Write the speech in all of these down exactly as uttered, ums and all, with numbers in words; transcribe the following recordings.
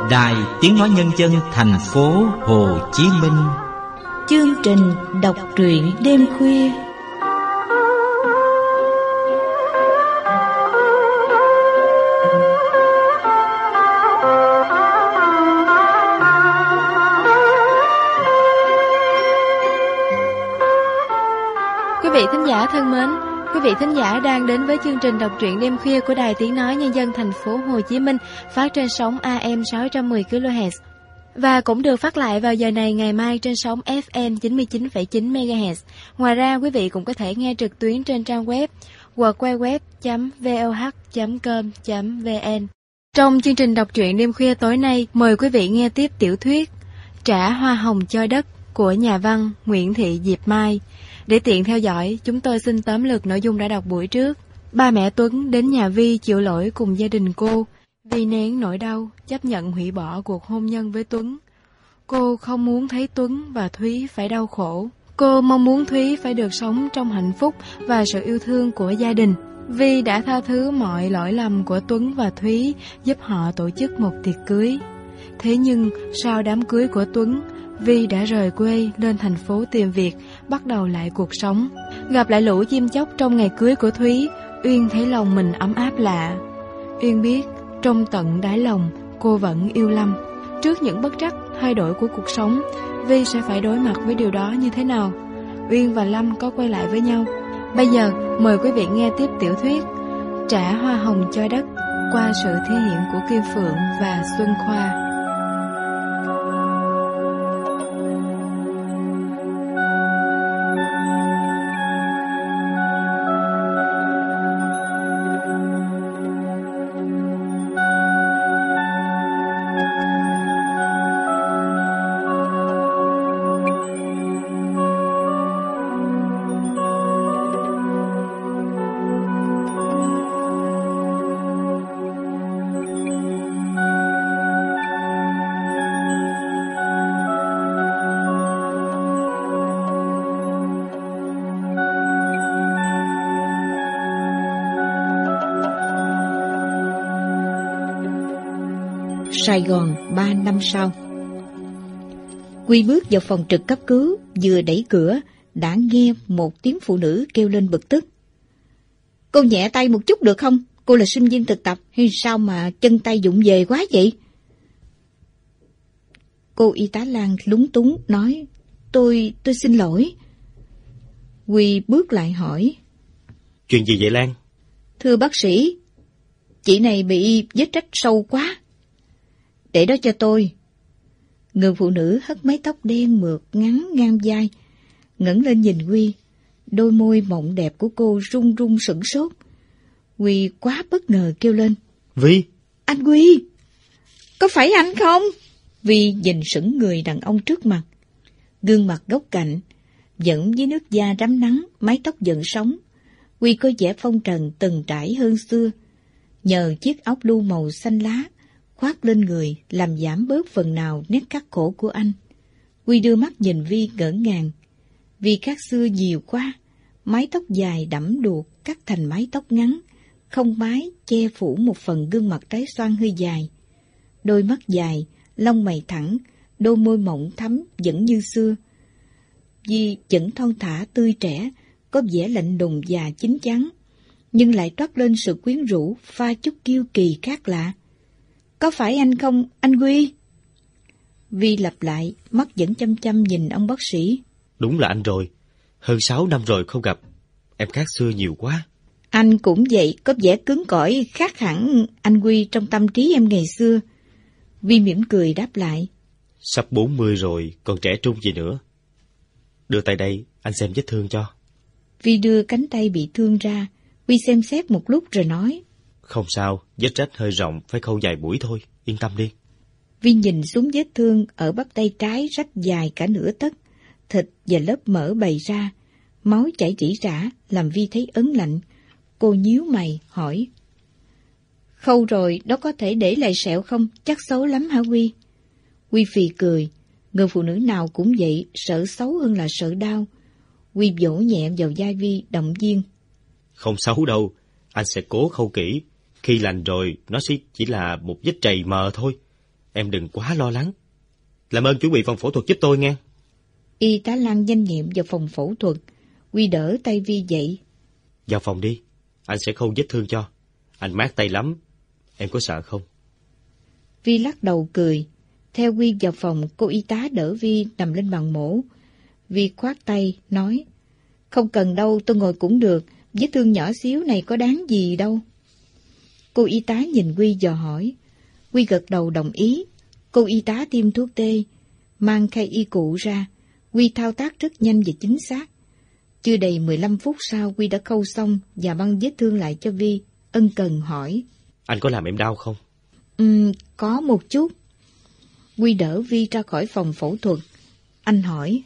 Đài Tiếng Nói Nhân dân thành phố Hồ Chí Minh. Chương trình đọc truyện đêm khuya. Quý vị thính giả thân mến, quý vị thính giả đang đến với chương trình đọc truyện đêm khuya của Đài Tiếng Nói Nhân dân thành phố Hồ Chí Minh, phát trên sóng a em sáu trăm mười ki lô héc và cũng được phát lại vào giờ này ngày mai trên sóng ép em chín mươi chín phẩy chín mê ga héc. Ngoài ra, quý vị cũng có thể nghe trực tuyến trên trang web w w w chấm voh chấm com chấm vn. Trong chương trình đọc truyện đêm khuya tối nay, mời quý vị nghe tiếp tiểu thuyết Trả hoa hồng cho đất của nhà văn Nguyễn Thị Diệp Mai. Để tiện theo dõi, chúng tôi xin tóm lược nội dung đã đọc buổi trước. Ba mẹ Tuấn đến nhà Vi chịu lỗi cùng gia đình cô. Vi nén nỗi đau, chấp nhận hủy bỏ cuộc hôn nhân với Tuấn. Cô không muốn thấy Tuấn và Thúy phải đau khổ. Cô mong muốn Thúy phải được sống trong hạnh phúc và sự yêu thương của gia đình. Vi đã tha thứ mọi lỗi lầm của Tuấn và Thúy, giúp họ tổ chức một tiệc cưới. Thế nhưng, sau đám cưới của Tuấn, Vi đã rời quê lên thành phố tìm việc, bắt đầu lại cuộc sống. Gặp lại lũ chim chóc trong ngày cưới của Thúy, Uyên thấy lòng mình ấm áp lạ. Uyên biết, trong tận đáy lòng, cô vẫn yêu Lâm. Trước những bất trắc, thay đổi của cuộc sống, Vi sẽ phải đối mặt với điều đó như thế nào? Uyên và Lâm có quay lại với nhau? Bây giờ, mời quý vị nghe tiếp tiểu thuyết Trả hoa hồng cho đất qua sự thể hiện của Kim Phượng và Xuân Khoa. Sài Gòn ba năm sau. Quy bước vào phòng trực cấp cứu, vừa đẩy cửa đã nghe một tiếng phụ nữ kêu lên bực tức. Cô nhẹ tay một chút được không? Cô là sinh viên thực tập hay sao mà chân tay vụng về quá vậy? Cô y tá Lan lúng túng nói, Tôi, tôi xin lỗi. Quy bước lại hỏi. Chuyện gì vậy Lan? Thưa bác sĩ, chị này bị vết rách sâu quá. Để đó cho tôi. Người phụ nữ hất mái tóc đen mượt ngắn ngang vai, ngẩng lên nhìn Quy. Đôi môi mọng đẹp của cô run run sửng sốt. Quy quá bất ngờ kêu lên. Vi! Anh Quy! Có phải anh không? Vi nhìn sững người đàn ông trước mặt. Gương mặt góc cạnh, vẫn với nước da rám nắng, mái tóc dựng sóng. Quy có vẻ phong trần từng trải hơn xưa. Nhờ chiếc áo blue màu xanh lá khoác lên người làm giảm bớt phần nào nét khắc khổ của anh. Quy đưa mắt nhìn Vi ngỡ ngàng. Vi khác xưa nhiều quá, mái tóc dài đẫm đuột cắt thành mái tóc ngắn, không mái che phủ một phần gương mặt trái xoan hơi dài. Đôi mắt dài, lông mày thẳng, đôi môi mọng thắm vẫn như xưa. Vi vẫn thon thả tươi trẻ, có vẻ lạnh lùng và chín chắn, nhưng lại toát lên sự quyến rũ pha chút kiêu kỳ khác lạ. Có phải anh không, anh Quy? Vi lặp lại, mắt vẫn chăm chăm nhìn ông bác sĩ. Đúng là anh rồi. Hơn sáu năm rồi không gặp. Em khác xưa nhiều quá. Anh cũng vậy, có vẻ cứng cỏi khác hẳn anh Quy trong tâm trí em ngày xưa. Vi mỉm cười đáp lại. Sắp bốn mươi rồi, còn trẻ trung gì nữa. Đưa tay đây, anh xem vết thương cho. Vi đưa cánh tay bị thương ra. Vi xem xét một lúc rồi nói. Không sao, vết rách hơi rộng, phải khâu vài buổi thôi, yên tâm đi. Vi nhìn xuống vết thương ở bắp tay trái rách dài cả nửa tấc, thịt và lớp mỡ bày ra, máu chảy rỉ rả làm Vi thấy ớn lạnh. Cô nhíu mày hỏi. Khâu rồi, đó có thể để lại sẹo không? Chắc xấu lắm hả Quy? Quy phì cười, người phụ nữ nào cũng vậy, sợ xấu hơn là sợ đau. Quy vỗ nhẹ vào vai Vi động viên. Không xấu đâu, anh sẽ cố khâu kỹ. Khi lành rồi, nó sẽ chỉ là một vết trầy mờ thôi. Em đừng quá lo lắng. Làm ơn chuẩn bị phòng phẫu thuật giúp tôi nghe. Y tá Lan nhanh nhẹn vào phòng phẫu thuật. Huy đỡ tay Vi dậy. Vào phòng đi, anh sẽ khâu vết thương cho. Anh mát tay lắm, em có sợ không? Vi lắc đầu cười. Theo Huy vào phòng, cô y tá đỡ Vi nằm lên bàn mổ. Vi khoát tay, nói, không cần đâu, tôi ngồi cũng được, vết thương nhỏ xíu này có đáng gì đâu. Cô y tá nhìn Huy dò hỏi. Huy gật đầu đồng ý. Cô y tá tiêm thuốc tê, mang khay y cụ ra. Huy thao tác rất nhanh và chính xác. Chưa đầy mười lăm phút sau, Huy đã khâu xong và băng vết thương lại cho Vi. Ân cần hỏi, anh có làm em đau không? Ừm, có một chút. Huy đỡ Vi ra khỏi phòng phẫu thuật. Anh hỏi,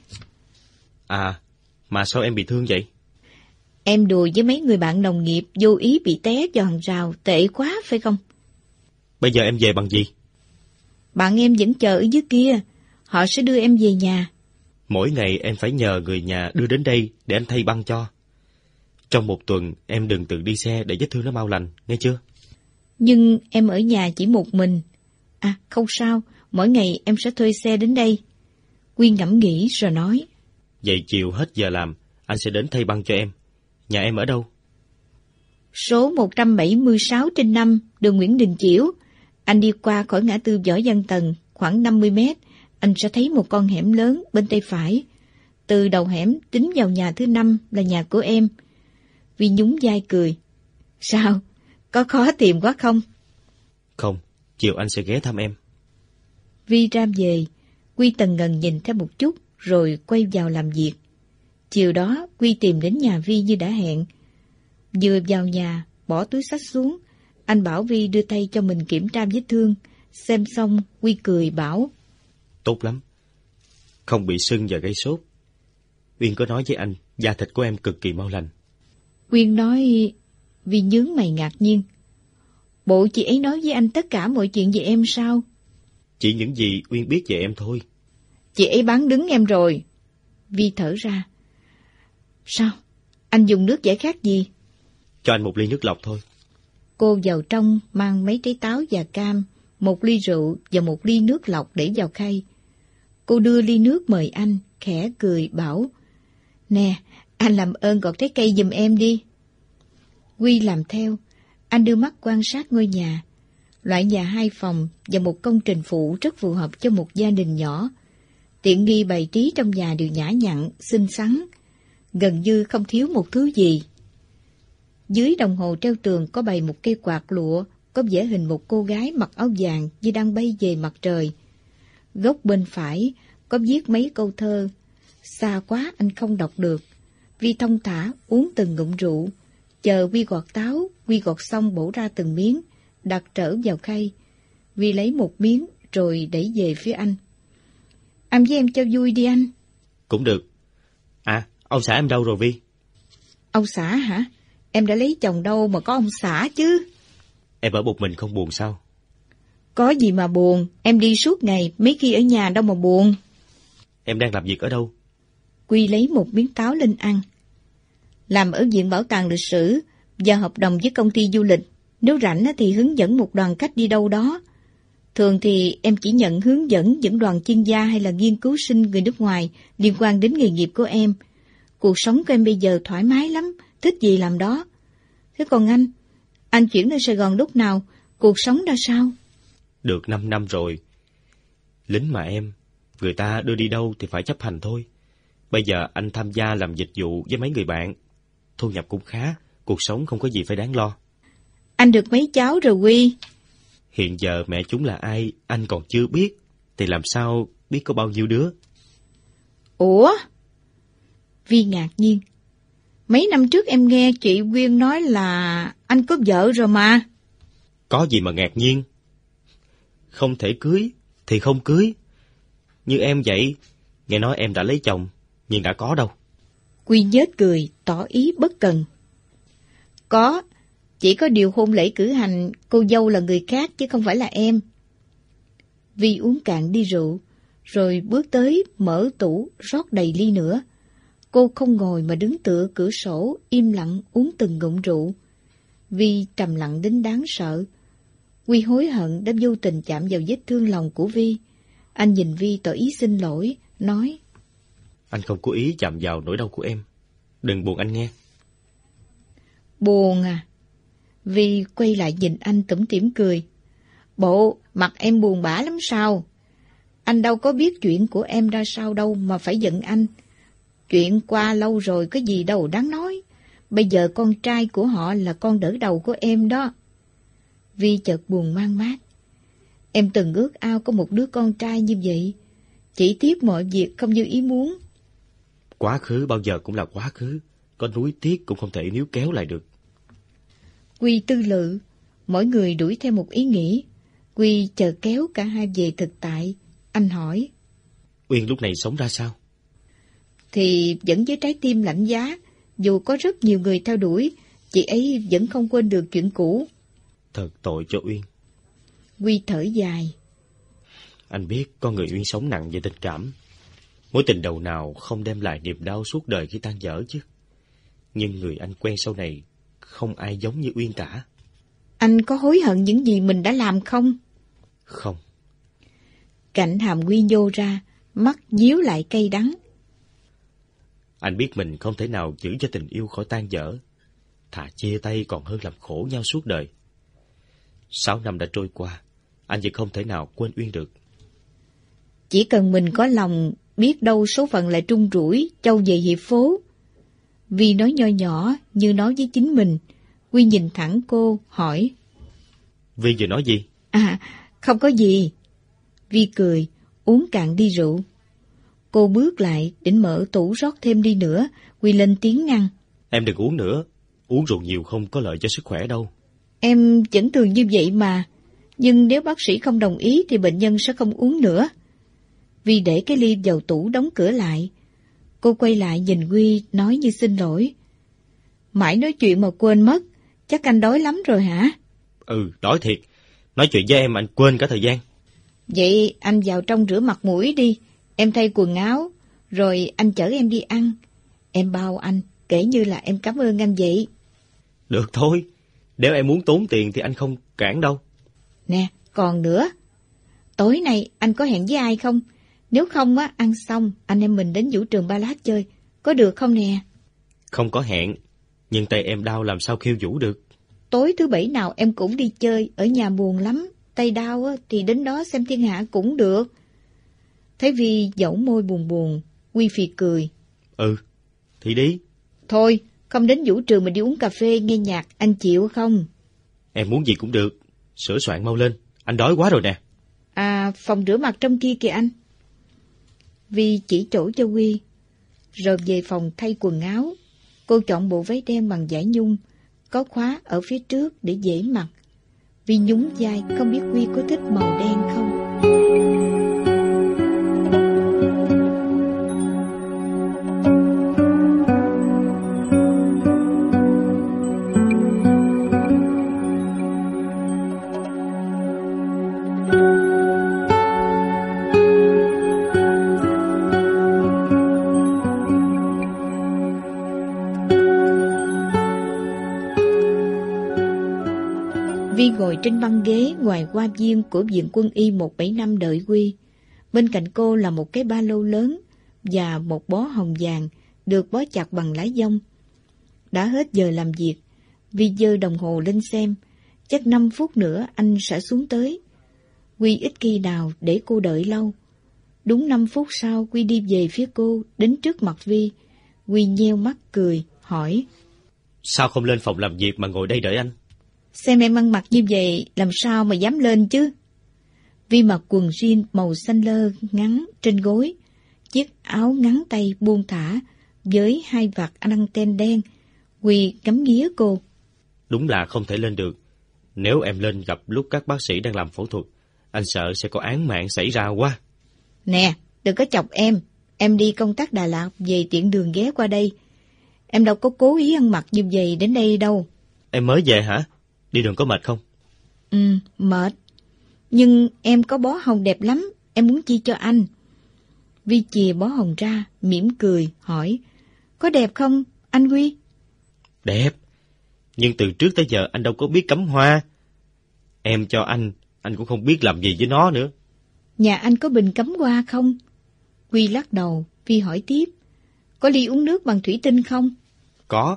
À, mà sao em bị thương vậy? em đùa với mấy người bạn đồng nghiệp, vô ý bị té vào hàng rào, tệ quá phải không? Bây giờ em về bằng gì? Bạn em vẫn chờ ở dưới kia, họ sẽ đưa em về nhà. Mỗi ngày em phải nhờ người nhà đưa đến đây để anh thay băng cho. Trong một tuần em đừng tự đi xe để vết thương nó mau lành, nghe chưa? Nhưng em ở nhà chỉ một mình. À, không sao, mỗi ngày em sẽ thuê xe đến đây. Quyên ngẫm nghĩ rồi nói, Vậy chiều hết giờ làm, anh sẽ đến thay băng cho em. Nhà em ở đâu? Số một trăm bảy mươi sáu trên năm, đường Nguyễn Đình Chiểu. Anh đi qua khỏi ngã tư Võ Văn Tần, khoảng năm mươi mét, anh sẽ thấy một con hẻm lớn bên tay phải. Từ đầu hẻm tính vào nhà thứ năm là nhà của em. Vi nhún vai cười. Sao? Có khó tìm quá không? Không, chiều anh sẽ ghé thăm em. Vi ra về, Quy tần ngần nhìn theo một chút, rồi quay vào làm việc. Chiều đó, Quy tìm đến nhà Vi như đã hẹn. Vừa vào nhà, bỏ túi xách xuống, anh bảo Vi đưa tay cho mình kiểm tra vết thương. Xem xong, Quy cười bảo, Tốt lắm, không bị sưng và gây sốt. Uyên có nói với anh, da thịt của em cực kỳ mau lành. Quyên nói. Vi nhướng mày ngạc nhiên. Bộ chị ấy nói với anh tất cả mọi chuyện về em sao? Chỉ những gì Uyên biết về em thôi. Chị ấy bán đứng em rồi. Vi thở ra. Sao? Anh dùng nước giải khát gì? Cho anh một ly nước lọc thôi. Cô vào trong mang mấy trái táo và cam, một ly rượu và một ly nước lọc để vào khay. Cô đưa ly nước mời anh, khẽ cười bảo, Nè, anh làm ơn gọt trái cây giùm em đi. Huy làm theo, anh đưa mắt quan sát ngôi nhà. Loại nhà hai phòng và một công trình phụ rất phù hợp cho một gia đình nhỏ. Tiện nghi bày trí trong nhà đều nhã nhặn, xinh xắn, gần như không thiếu một thứ gì. Dưới đồng hồ treo tường có bày một cây quạt lụa, có vẽ hình một cô gái mặc áo vàng như đang bay về mặt trời. Góc bên phải có viết mấy câu thơ, xa quá anh không đọc được. Vi thông thả uống từng ngụm rượu, chờ Vi gọt táo, Vi gọt xong bổ ra từng miếng, đặt trở vào khay. Vi lấy một miếng rồi đẩy về phía anh. Ăn với em cho vui đi anh. Cũng được. À, ông xã em đâu rồi Vi? Ông xã hả? Em đã lấy chồng đâu mà có ông xã chứ. Em ở một mình không buồn sao? Có gì mà buồn, em đi suốt ngày, mấy khi ở nhà đâu mà buồn. Em đang làm việc ở đâu? Quy lấy một miếng táo lên ăn. Làm ở Viện Bảo tàng Lịch sử và hợp đồng với công ty du lịch. Nếu rảnh thì hướng dẫn một đoàn khách đi đâu đó. Thường thì em chỉ nhận hướng dẫn những đoàn chuyên gia hay là nghiên cứu sinh người nước ngoài liên quan đến nghề nghiệp của em. Cuộc sống của em bây giờ thoải mái lắm, thích gì làm đó. Thế còn anh, anh chuyển lên Sài Gòn lúc nào, cuộc sống ra sao? Được năm năm rồi. Lính mà em, người ta đưa đi đâu thì phải chấp hành thôi. Bây giờ anh tham gia làm dịch vụ với mấy người bạn. Thu nhập cũng khá, cuộc sống không có gì phải đáng lo. Anh được mấy cháu rồi Huy? Hiện giờ mẹ chúng là ai anh còn chưa biết, thì làm sao biết có bao nhiêu đứa? Ủa? Vi ngạc nhiên. Mấy năm trước em nghe chị Quyên nói là anh có vợ rồi mà. Có gì mà ngạc nhiên. Không thể cưới thì không cưới. Như em vậy, nghe nói em đã lấy chồng, nhưng đã có đâu. Quy nhếch cười, tỏ ý bất cần. Có, chỉ có điều hôn lễ cử hành, cô dâu là người khác chứ không phải là em. Vi uống cạn đi rượu, rồi bước tới mở tủ rót đầy ly nữa. Cô không ngồi mà đứng tựa cửa sổ, im lặng uống từng ngụm rượu. Vi trầm lặng đến đáng sợ. Quy hối hận đã vô tình chạm vào vết thương lòng của Vi. Anh nhìn Vi tỏ ý xin lỗi, nói: Anh không cố ý chạm vào nỗi đau của em. Đừng buồn anh nghe. Buồn à? Vi quay lại nhìn anh tủm tỉm cười. Bộ, mặt em buồn bã lắm sao? Anh đâu có biết chuyện của em ra sao đâu mà phải giận anh. Chuyện qua lâu rồi có gì đâu đáng nói. Bây giờ con trai của họ là con đỡ đầu của em đó. Vi chợt buồn man mác. Em từng ước ao có một đứa con trai như vậy. Chỉ tiếc mọi việc không như ý muốn. Quá khứ bao giờ cũng là quá khứ. Có nuối tiếc cũng không thể níu kéo lại được. Quy tư lự. Mỗi người đuổi theo một ý nghĩ. Quy chờ kéo cả hai về thực tại. Anh hỏi: Uyên lúc này sống ra sao? Thì vẫn với trái tim lạnh giá. Dù có rất nhiều người theo đuổi, chị ấy vẫn không quên được chuyện cũ. Thật tội cho Uyên. Quy thở dài. Anh biết con người Uyên sống nặng về tình cảm. Mối tình đầu nào không đem lại niềm đau suốt đời khi tan vỡ chứ. Nhưng người anh quen sau này không ai giống như Uyên cả. Anh có hối hận những gì mình đã làm không? Không. Cảnh hàm Quy nhô ra, mắt díu lại cay đắng. Anh biết mình không thể nào giữ cho tình yêu khỏi tan vỡ. Thà chia tay còn hơn làm khổ nhau suốt đời. Sáu năm đã trôi qua, anh vẫn không thể nào quên Uyên được. Chỉ cần mình có lòng, biết đâu số phận lại trung rủi, châu về hiệp phố. Vi nói nho nhỏ như nói với chính mình. Quy nhìn thẳng cô, hỏi: Vi vừa nói gì? À, không có gì. Vi cười, uống cạn ly rượu. Cô bước lại, định mở tủ rót thêm đi nữa. Quy lên tiếng ngăn: Em đừng uống nữa. Uống rượu nhiều không có lợi cho sức khỏe đâu. Em vẫn thường như vậy mà. Nhưng nếu bác sĩ không đồng ý thì bệnh nhân sẽ không uống nữa. Vi để cái ly vào tủ đóng cửa lại. Cô quay lại nhìn Quy nói như xin lỗi: Mãi nói chuyện mà quên mất. Chắc anh đói lắm rồi hả? Ừ, đói thiệt. Nói chuyện với em anh quên cả thời gian. Vậy anh vào trong rửa mặt mũi đi. Em thay quần áo. Rồi anh chở em đi ăn. Em bao anh, kể như là em cảm ơn anh vậy. Được thôi. Nếu em muốn tốn tiền thì anh không cản đâu. Nè, còn nữa. Tối nay anh có hẹn với ai không? Nếu không á, ăn xong anh em mình đến vũ trường Ballad chơi. Có được không nè? Không có hẹn. Nhưng tay em đau làm sao khiêu vũ được. Tối thứ bảy nào em cũng đi chơi. Ở nhà buồn lắm. Tay đau á, thì đến đó xem thiên hạ cũng được. Thấy Vi dẫu môi buồn buồn, Quy phì cười. Ừ, thì đi. Thôi, không đến vũ trường mà đi uống cà phê nghe nhạc, anh chịu không? Em muốn gì cũng được. Sửa soạn mau lên, anh đói quá rồi nè. À, phòng rửa mặt trong kia kìa anh. Vi chỉ chỗ cho Quy. Rồi về phòng thay quần áo. Cô chọn bộ váy đen bằng vải nhung, có khóa ở phía trước để dễ mặc. Vi nhún vai, không biết Quy có thích màu đen không. Vi ngồi trên băng ghế ngoài hoa viên của Viện Quân y một bảy năm đợi Quy. Bên cạnh cô là một cái ba lô lớn và một bó hồng vàng được bó chặt bằng lá dong. Đã hết giờ làm việc, Vi giơ đồng hồ lên xem. Chắc năm phút nữa anh sẽ xuống tới. Quy ít khi nào để cô đợi lâu. Đúng năm phút sau Quy đi về phía cô, đến trước mặt Vi. Quy nheo mắt cười, hỏi: Sao không lên phòng làm việc mà ngồi đây đợi anh? Xem em ăn mặc như vậy, làm sao mà dám lên chứ? Vi mặc quần jean màu xanh lơ ngắn trên gối, chiếc áo ngắn tay buông thả với hai vạt anten đen. Quy ngắm nghía cô. Đúng là không thể lên được. Nếu em lên gặp lúc các bác sĩ đang làm phẫu thuật, anh sợ sẽ có án mạng xảy ra quá. Nè, đừng có chọc em. Em đi công tác Đà Lạt về tiện đường ghé qua đây. Em đâu có cố ý ăn mặc như vậy đến đây đâu. Em mới về hả? Đi đường có mệt không? Ừ, mệt. Nhưng em có bó hồng đẹp lắm, em muốn chi cho anh. Vi chìa bó hồng ra, mỉm cười, hỏi: Có đẹp không, anh Quy? Đẹp. Nhưng từ trước tới giờ anh đâu có biết cắm hoa. Em cho anh, anh cũng không biết làm gì với nó nữa. Nhà anh có bình cắm hoa không? Quy lắc đầu, Vi hỏi tiếp. Có ly uống nước bằng thủy tinh không? Có.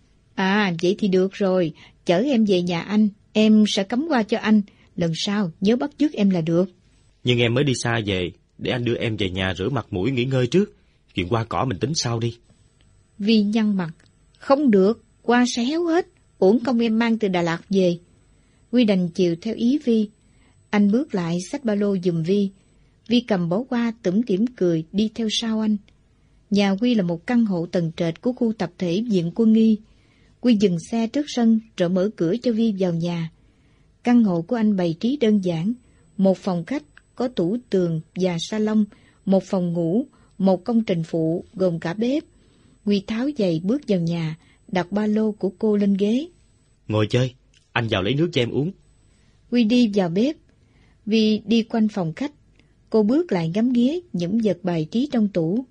À, vậy thì được rồi, chở em về nhà anh, em sẽ cắm hoa cho anh, lần sau nhớ bắt chước em là được. Nhưng em mới đi xa về, để anh đưa em về nhà rửa mặt mũi nghỉ ngơi trước, chuyện hoa cỏ mình tính sau đi. Vi nhăn mặt, không được, hoa sẽ héo hết, uổng công em mang từ Đà Lạt về. Quy đành chiều theo ý Vi. Anh bước lại xách ba lô giùm Vi. Vi cầm bó hoa tủm tỉm cười đi theo sau anh. Nhà Quy là một căn hộ tầng trệt của khu tập thể Viện Quân y. Quy dừng xe trước sân rồi mở cửa cho Vi vào nhà. Căn hộ của anh bày trí đơn giản, một phòng khách có tủ tường và salon, một phòng ngủ, một công trình phụ gồm cả bếp. Quy tháo giày bước vào nhà, đặt ba lô của cô lên ghế. Ngồi chơi, anh vào lấy nước cho em uống. Quy đi vào bếp. Vi đi quanh phòng khách. Cô bước lại ngắm nghía những vật bài trí trong tủ.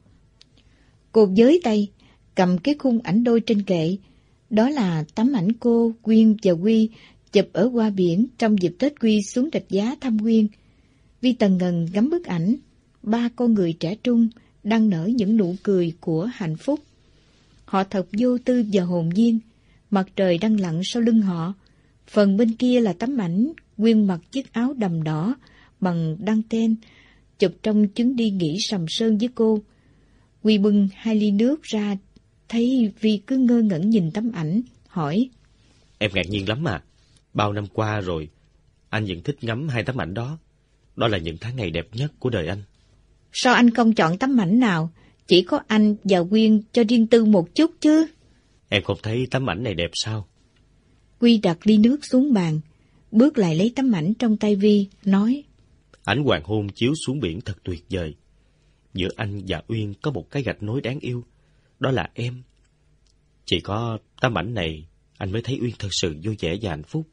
Cô với tay, cầm cái khung ảnh đôi trên kệ. Đó là tấm ảnh cô, Quyên và Quy chụp ở Hoa Biển trong dịp Tết Quy xuống Rạch Giá thăm Quyên. Vi tần ngần ngắm bức ảnh, ba con người trẻ trung đang nở những nụ cười của hạnh phúc. Họ thật vô tư và hồn nhiên, mặt trời đang lặn sau lưng họ. Phần bên kia là tấm ảnh Quyên mặc chiếc áo đầm đỏ bằng đăng ten, chụp trong chuyến đi nghỉ Sầm Sơn với cô. Quy bưng hai ly nước ra, thấy Vi cứ ngơ ngẩn nhìn tấm ảnh, hỏi. Em ngạc nhiên lắm à, bao năm qua rồi, anh vẫn thích ngắm hai tấm ảnh đó. Đó là những tháng ngày đẹp nhất của đời anh. Sao anh không chọn tấm ảnh nào? Chỉ có anh và Quyên cho riêng tư một chút chứ. Em không thấy tấm ảnh này đẹp sao? Quy đặt ly nước xuống bàn, bước lại lấy tấm ảnh trong tay Vi, nói. Ảnh hoàng hôn chiếu xuống biển thật tuyệt vời. Giữa anh và Uyên có một cái gạch nối đáng yêu, đó là em. Chỉ có tấm ảnh này, anh mới thấy Uyên thật sự vui vẻ và hạnh phúc.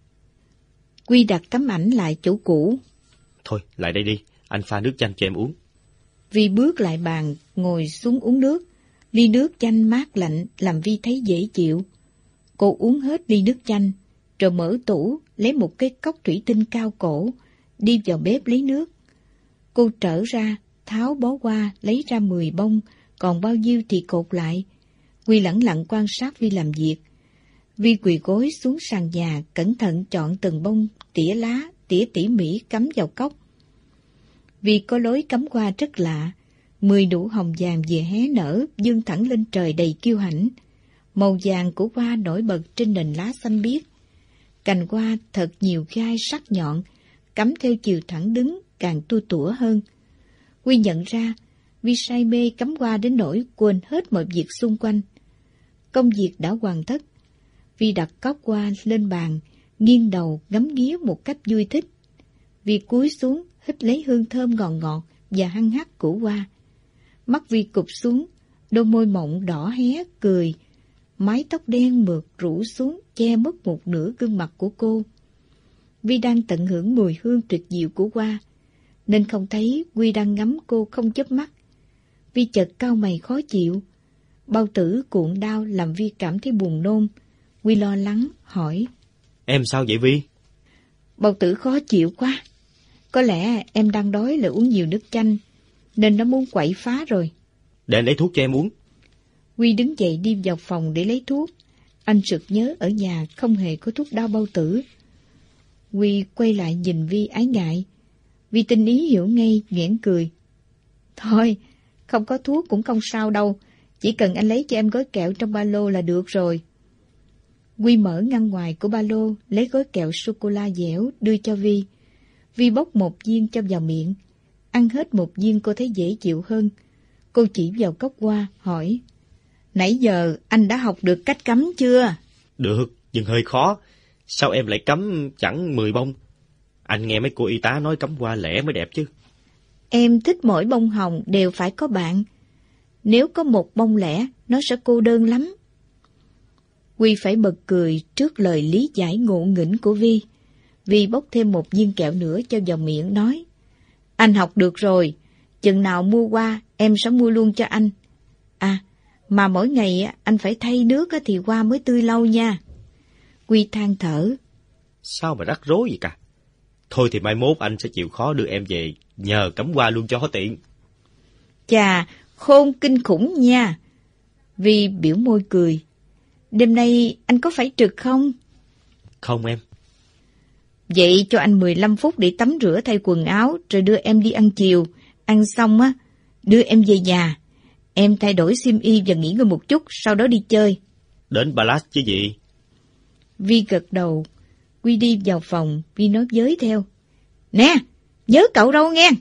Quy đặt tấm ảnh lại chỗ cũ. Thôi, lại đây đi, anh pha nước chanh cho em uống. Vi bước lại bàn, ngồi xuống uống nước. Ly nước chanh mát lạnh làm Vi thấy dễ chịu. Cô uống hết ly nước chanh, rồi mở tủ, lấy một cái cốc thủy tinh cao cổ, đi vào bếp lấy nước. Cô trở ra, tháo bó hoa, lấy ra mười bông, còn bao nhiêu thì cột lại. Quy lẳng lặng quan sát Vi làm việc. Vi quỳ gối xuống sàn nhà, cẩn thận chọn từng bông, tỉa lá, tỉa tỉ mỉ cắm vào cốc. Vi có lối cắm hoa rất lạ, mười nụ hồng vàng vừa hé nở, vươn thẳng lên trời đầy kiêu hãnh. Màu vàng của hoa nổi bật trên nền lá xanh biếc. Cành hoa thật nhiều gai sắc nhọn, cắm theo chiều thẳng đứng càng tua tủa hơn. Quy nhận ra, Vi say mê cắm hoa đến nỗi quên hết mọi việc xung quanh. Công việc đã hoàn tất. Vi đặt cốc hoa lên bàn, nghiêng đầu ngắm nghía một cách vui thích. Vi cúi xuống, hít lấy hương thơm ngọt ngọt và hăng hắc của hoa. Mắt Vi cụp xuống, đôi môi mọng đỏ hé, cười. Mái tóc đen mượt rủ xuống, che mất một nửa gương mặt của cô. Vi đang tận hưởng mùi hương tuyệt diệu của hoa, nên không thấy Quy đang ngắm cô không chớp mắt. Vi chợt cau mày khó chịu. Bao tử cuộn đau làm Vi cảm thấy buồn nôn. Quy lo lắng, hỏi. Em sao vậy Vi? Bao tử khó chịu quá. Có lẽ em đang đói là uống nhiều nước chanh, nên nó muốn quậy phá rồi. Để anh lấy thuốc cho em uống. Quy đứng dậy đi vào phòng để lấy thuốc. Anh sực nhớ ở nhà không hề có thuốc đau bao tử. Quy quay lại nhìn Vi ái ngại. Vi tinh ý hiểu ngay, nhoẻn cười. Thôi, không có thuốc cũng không sao đâu. Chỉ cần anh lấy cho em gói kẹo trong ba lô là được rồi. Quy mở ngăn ngoài của ba lô, lấy gói kẹo sô-cô-la dẻo đưa cho Vi. Vi bóc một viên cho vào miệng. Ăn hết một viên cô thấy dễ chịu hơn. Cô chỉ vào cốc hoa, hỏi. Nãy giờ anh đã học được cách cắm chưa? Được, nhưng hơi khó. Sao em lại cắm chẳng mười bông? Anh nghe mấy cô y tá nói cắm hoa lẻ mới đẹp chứ. Em thích mỗi bông hồng đều phải có bạn. Nếu có một bông lẻ, nó sẽ cô đơn lắm. Quy phải bật cười trước lời lý giải ngộ nghĩnh của Vi. Vi bốc thêm một viên kẹo nữa cho vào miệng, nói. Anh học được rồi, chừng nào mua hoa em sẽ mua luôn cho anh. À, mà mỗi ngày anh phải thay nước thì hoa mới tươi lâu nha. Quy than thở. Sao mà rắc rối vậy cả? Thôi thì mai mốt anh sẽ chịu khó đưa em về, nhờ cắm qua luôn cho tiện. Chà, khôn kinh khủng nha. Vi biểu môi cười. Đêm nay anh có phải trực không? Không em. Vậy cho anh mười lăm phút để tắm rửa thay quần áo, rồi đưa em đi ăn chiều. Ăn xong á, đưa em về nhà. Em thay đổi xiêm y và nghỉ ngơi một chút, sau đó đi chơi. Đến Palace chứ gì? Vi gật đầu. Quy đi vào phòng, Vi nói với theo. Nè, nhớ cậu đâu nghe.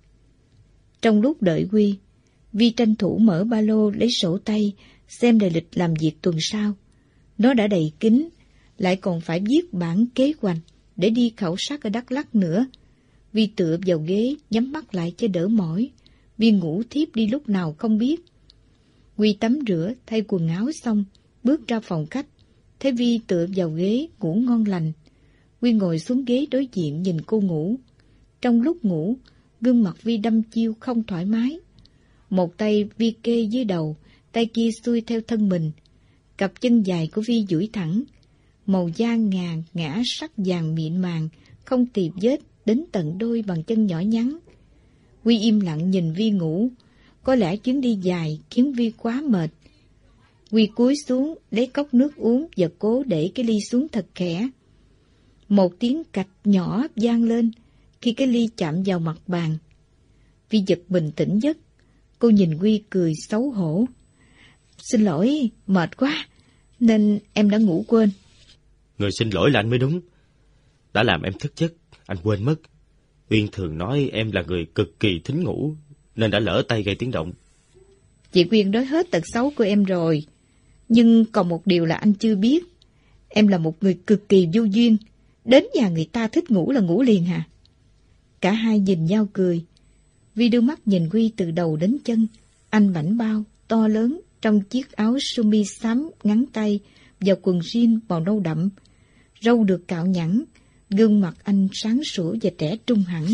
Trong lúc đợi Quy, Vi tranh thủ mở ba lô lấy sổ tay, xem đề lịch làm việc tuần sau. Nó đã đầy kín, lại còn phải viết bản kế hoạch để đi khảo sát ở Đắk Lắk nữa. Vi tựa vào ghế, nhắm mắt lại cho đỡ mỏi. Vi ngủ thiếp đi lúc nào không biết. Quy tắm rửa, thay quần áo xong, bước ra phòng khách. Thấy Vi tựa vào ghế, ngủ ngon lành. Quy ngồi xuống ghế đối diện nhìn cô ngủ. Trong lúc ngủ, gương mặt Vi đăm chiêu không thoải mái. Một tay Vi kê dưới đầu, tay kia xuôi theo thân mình. Cặp chân dài của Vi duỗi thẳng. Màu da ngà ngã sắc vàng mịn màng, không tì vết đến tận đôi bàn chân nhỏ nhắn. Quy im lặng nhìn Vi ngủ. Có lẽ chuyến đi dài khiến Vi quá mệt. Quy cúi xuống lấy cốc nước uống và cố để cái ly xuống thật khẽ. Một tiếng cạch nhỏ vang lên khi cái ly chạm vào mặt bàn. Vi giật mình tỉnh giấc. Cô nhìn Quy cười xấu hổ. Xin lỗi, mệt quá, nên em đã ngủ quên. Người xin lỗi là anh mới đúng. Đã làm em thức giấc, anh quên mất. Uyên thường nói em là người cực kỳ thính ngủ, nên đã lỡ tay gây tiếng động. Chị Quyên nói hết tật xấu của em rồi. Nhưng còn một điều là anh chưa biết. Em là một người cực kỳ vô duyên. Đến nhà người ta thích ngủ là ngủ liền hả? Cả hai nhìn nhau cười. Vi đưa mắt nhìn Quy từ đầu đến chân. Anh bảnh bao, to lớn, trong chiếc áo sơ mi xám ngắn tay và quần jean màu nâu đậm. Râu được cạo nhẵn, gương mặt anh sáng sủa và trẻ trung hẳn.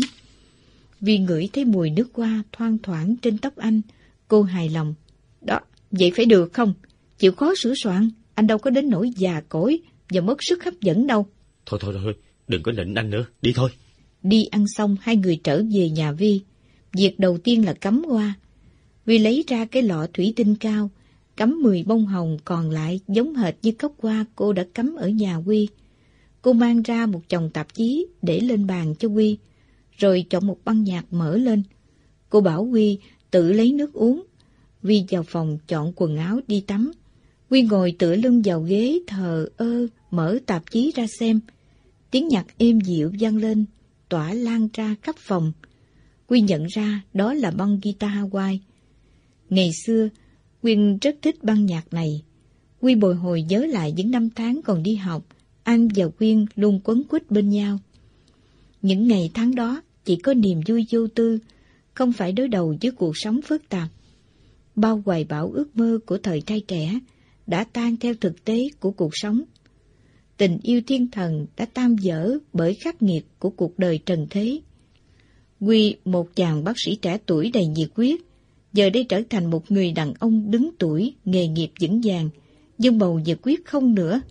Vi ngửi thấy mùi nước hoa thoang thoảng trên tóc anh. Cô hài lòng. Đó, vậy phải được không? Chịu khó sửa soạn, anh đâu có đến nỗi già cỗi và mất sức hấp dẫn đâu. Thôi thôi thôi, đừng có nịnh anh nữa, đi thôi. Đi ăn xong, hai người trở về nhà Vi. Việc đầu tiên là cắm hoa. Vi lấy ra cái lọ thủy tinh cao, cắm mười bông hồng còn lại giống hệt như cốc hoa cô đã cắm ở nhà Quy. Cô mang ra một chồng tạp chí để lên bàn cho Quy, rồi chọn một băng nhạc mở lên. Cô bảo Quy tự lấy nước uống. Vi vào phòng chọn quần áo đi tắm. Quy ngồi tựa lưng vào ghế thờ ơ, mở tạp chí ra xem. Tiếng nhạc êm dịu vang lên, tỏa lan ra khắp phòng. Quy nhận ra đó là băng guitar Hawaii. Ngày xưa, Quyên rất thích băng nhạc này. Quy bồi hồi nhớ lại những năm tháng còn đi học, anh và Quyên luôn quấn quýt bên nhau. Những ngày tháng đó chỉ có niềm vui vô tư, không phải đối đầu với cuộc sống phức tạp. Bao hoài bão ước mơ của thời trai trẻ đã tan theo thực tế của cuộc sống. Tình yêu thiên thần đã tan vỡ bởi khắc nghiệt của cuộc đời trần thế. Quy, một chàng bác sĩ trẻ tuổi đầy nhiệt huyết, giờ đây trở thành một người đàn ông đứng tuổi, nghề nghiệp vững vàng, nhưng bầu nhiệt huyết không nữa.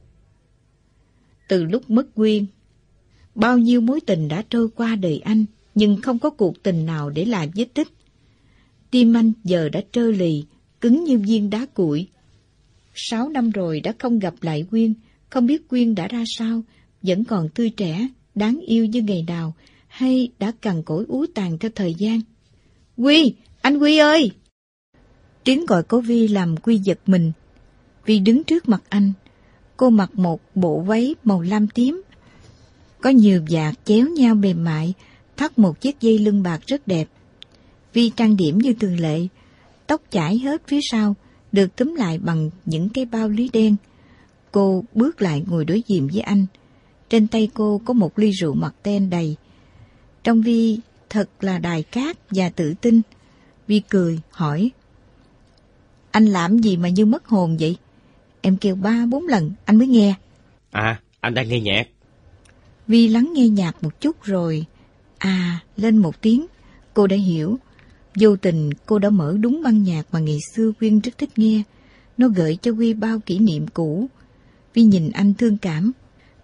Từ lúc mất Quyên, bao nhiêu mối tình đã trôi qua đời anh, nhưng không có cuộc tình nào để lại vết tích. Tim anh giờ đã trơ lì, cứng như viên đá cuội. Sáu năm rồi đã không gặp lại Quyên, không biết Quyên đã ra sao, vẫn còn tươi trẻ, đáng yêu như ngày nào, hay đã cằn cỗi úa tàn theo thời gian. Quy, anh Quy ơi! Tiếng gọi của Vi làm Quy giật mình. Vi đứng trước mặt anh. Cô mặc một bộ váy màu lam tím, có nhiều vạt chéo nhau mềm mại, thắt một chiếc dây lưng bạc rất đẹp. Vi trang điểm như thường lệ, tóc chải hết phía sau, được túm lại bằng những cái bao lưới đen. Cô bước lại ngồi đối diện với anh. Trên tay cô có một ly rượu mặt ten đầy. Trong Vi thật là đài cát và tự tin. Vi cười, hỏi. Anh làm gì mà như mất hồn vậy? Em kêu ba bốn lần anh mới nghe. À, anh đang nghe nhạc. Vi lắng nghe nhạc một chút rồi à lên một tiếng. Cô đã hiểu. Vô tình cô đã mở đúng băng nhạc mà ngày xưa Quyên rất thích nghe. Nó gợi cho Quy bao kỷ niệm cũ. Vi nhìn anh thương cảm.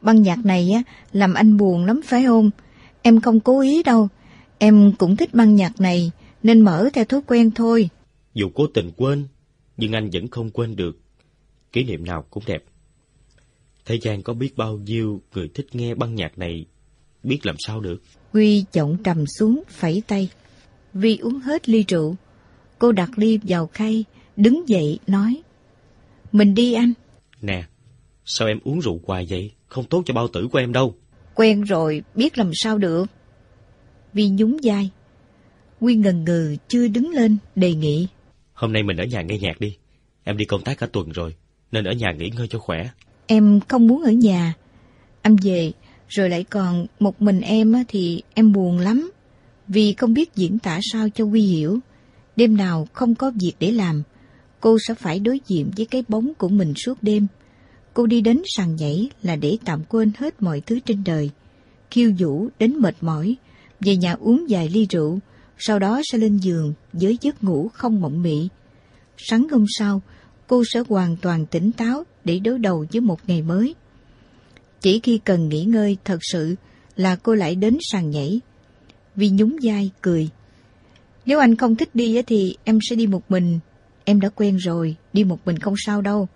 Băng nhạc này á làm anh buồn lắm phải không? Em không cố ý đâu. Em cũng thích băng nhạc này nên mở theo thói quen thôi. Dù cố tình quên, nhưng anh vẫn không quên được. Kỷ niệm nào cũng đẹp. Thế gian có biết bao nhiêu người thích nghe băng nhạc này, biết làm sao được. Huy giọng trầm xuống, phẩy tay. Vi uống hết ly rượu. Cô đặt ly vào khay, đứng dậy nói: Mình đi anh. Nè, sao em uống rượu hoài vậy? Không tốt cho bao tử của em đâu. Quen rồi, biết làm sao được. Vi nhún vai. Huy ngần ngừ chưa đứng lên, đề nghị: Hôm nay mình ở nhà nghe nhạc đi. Em đi công tác cả tuần rồi, nên ở nhà nghỉ ngơi cho khỏe. Em không muốn ở nhà. Anh về, rồi lại còn một mình em thì em buồn lắm. Vì không biết diễn tả sao cho Huy hiểu. Đêm nào không có việc để làm, cô sẽ phải đối diện với cái bóng của mình suốt đêm. Cô đi đến sàn nhảy là để tạm quên hết mọi thứ trên đời. Khiêu vũ đến mệt mỏi, về nhà uống vài ly rượu, sau đó sẽ lên giường với giấc ngủ không mộng mị. Sáng hôm sau, cô sẽ hoàn toàn tỉnh táo để đối đầu với một ngày mới. Chỉ khi cần nghỉ ngơi thật sự là cô lại đến sàn nhảy. Vi nhún vai cười. Nếu anh không thích đi thì em sẽ đi một mình. Em đã quen rồi, đi một mình không sao đâu.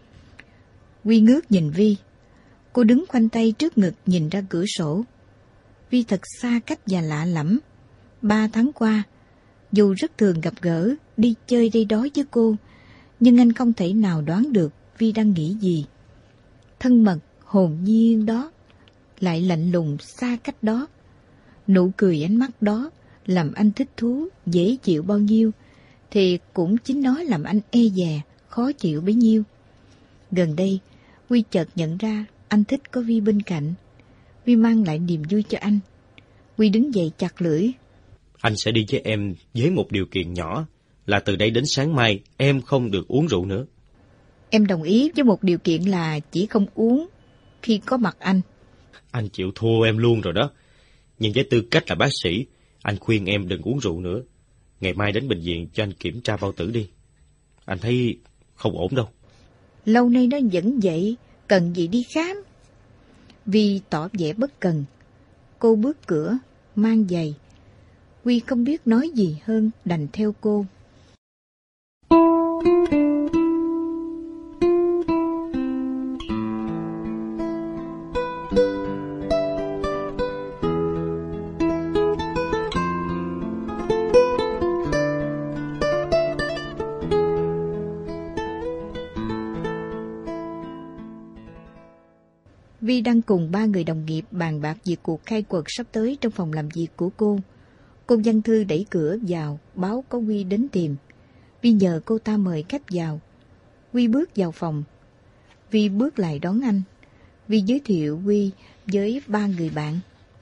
Huy ngước nhìn Vi. Cô đứng khoanh tay trước ngực nhìn ra cửa sổ. Vi thật xa cách và lạ lẫm. Ba tháng qua, dù rất thường gặp gỡ, đi chơi đây đó với cô, nhưng anh không thể nào đoán được Vi đang nghĩ gì. Thân mật, hồn nhiên đó, lại lạnh lùng xa cách đó. Nụ cười ánh mắt đó làm anh thích thú, dễ chịu bao nhiêu, thì cũng chính nó làm anh e dè, khó chịu bấy nhiêu. Gần đây, Huy chợt nhận ra anh thích có Vi bên cạnh. Vi mang lại niềm vui cho anh. Huy đứng dậy chặt lưỡi. Anh sẽ đi với em với một điều kiện nhỏ, là từ đây đến sáng mai em không được uống rượu nữa. Em đồng ý với một điều kiện là chỉ không uống khi có mặt anh. Anh chịu thua em luôn rồi đó. Nhưng với tư cách là bác sĩ, anh khuyên em đừng uống rượu nữa. Ngày mai đến bệnh viện cho anh kiểm tra bao tử đi. Anh thấy không ổn đâu. Lâu nay nó vẫn vậy, cần gì đi khám. Vi tỏ vẻ bất cần. Cô bước cửa, mang giày. Huy không biết nói gì hơn, đành theo cô. Vi đang cùng ba người đồng nghiệp bàn bạc về cuộc khai quật sắp tới trong phòng làm việc của cô. Cô văn thư đẩy cửa vào, báo có Huy đến tìm. Vi nhờ cô ta mời khách vào. Huy bước vào phòng. Vi bước lại đón anh. Vi giới thiệu Huy với ba người bạn.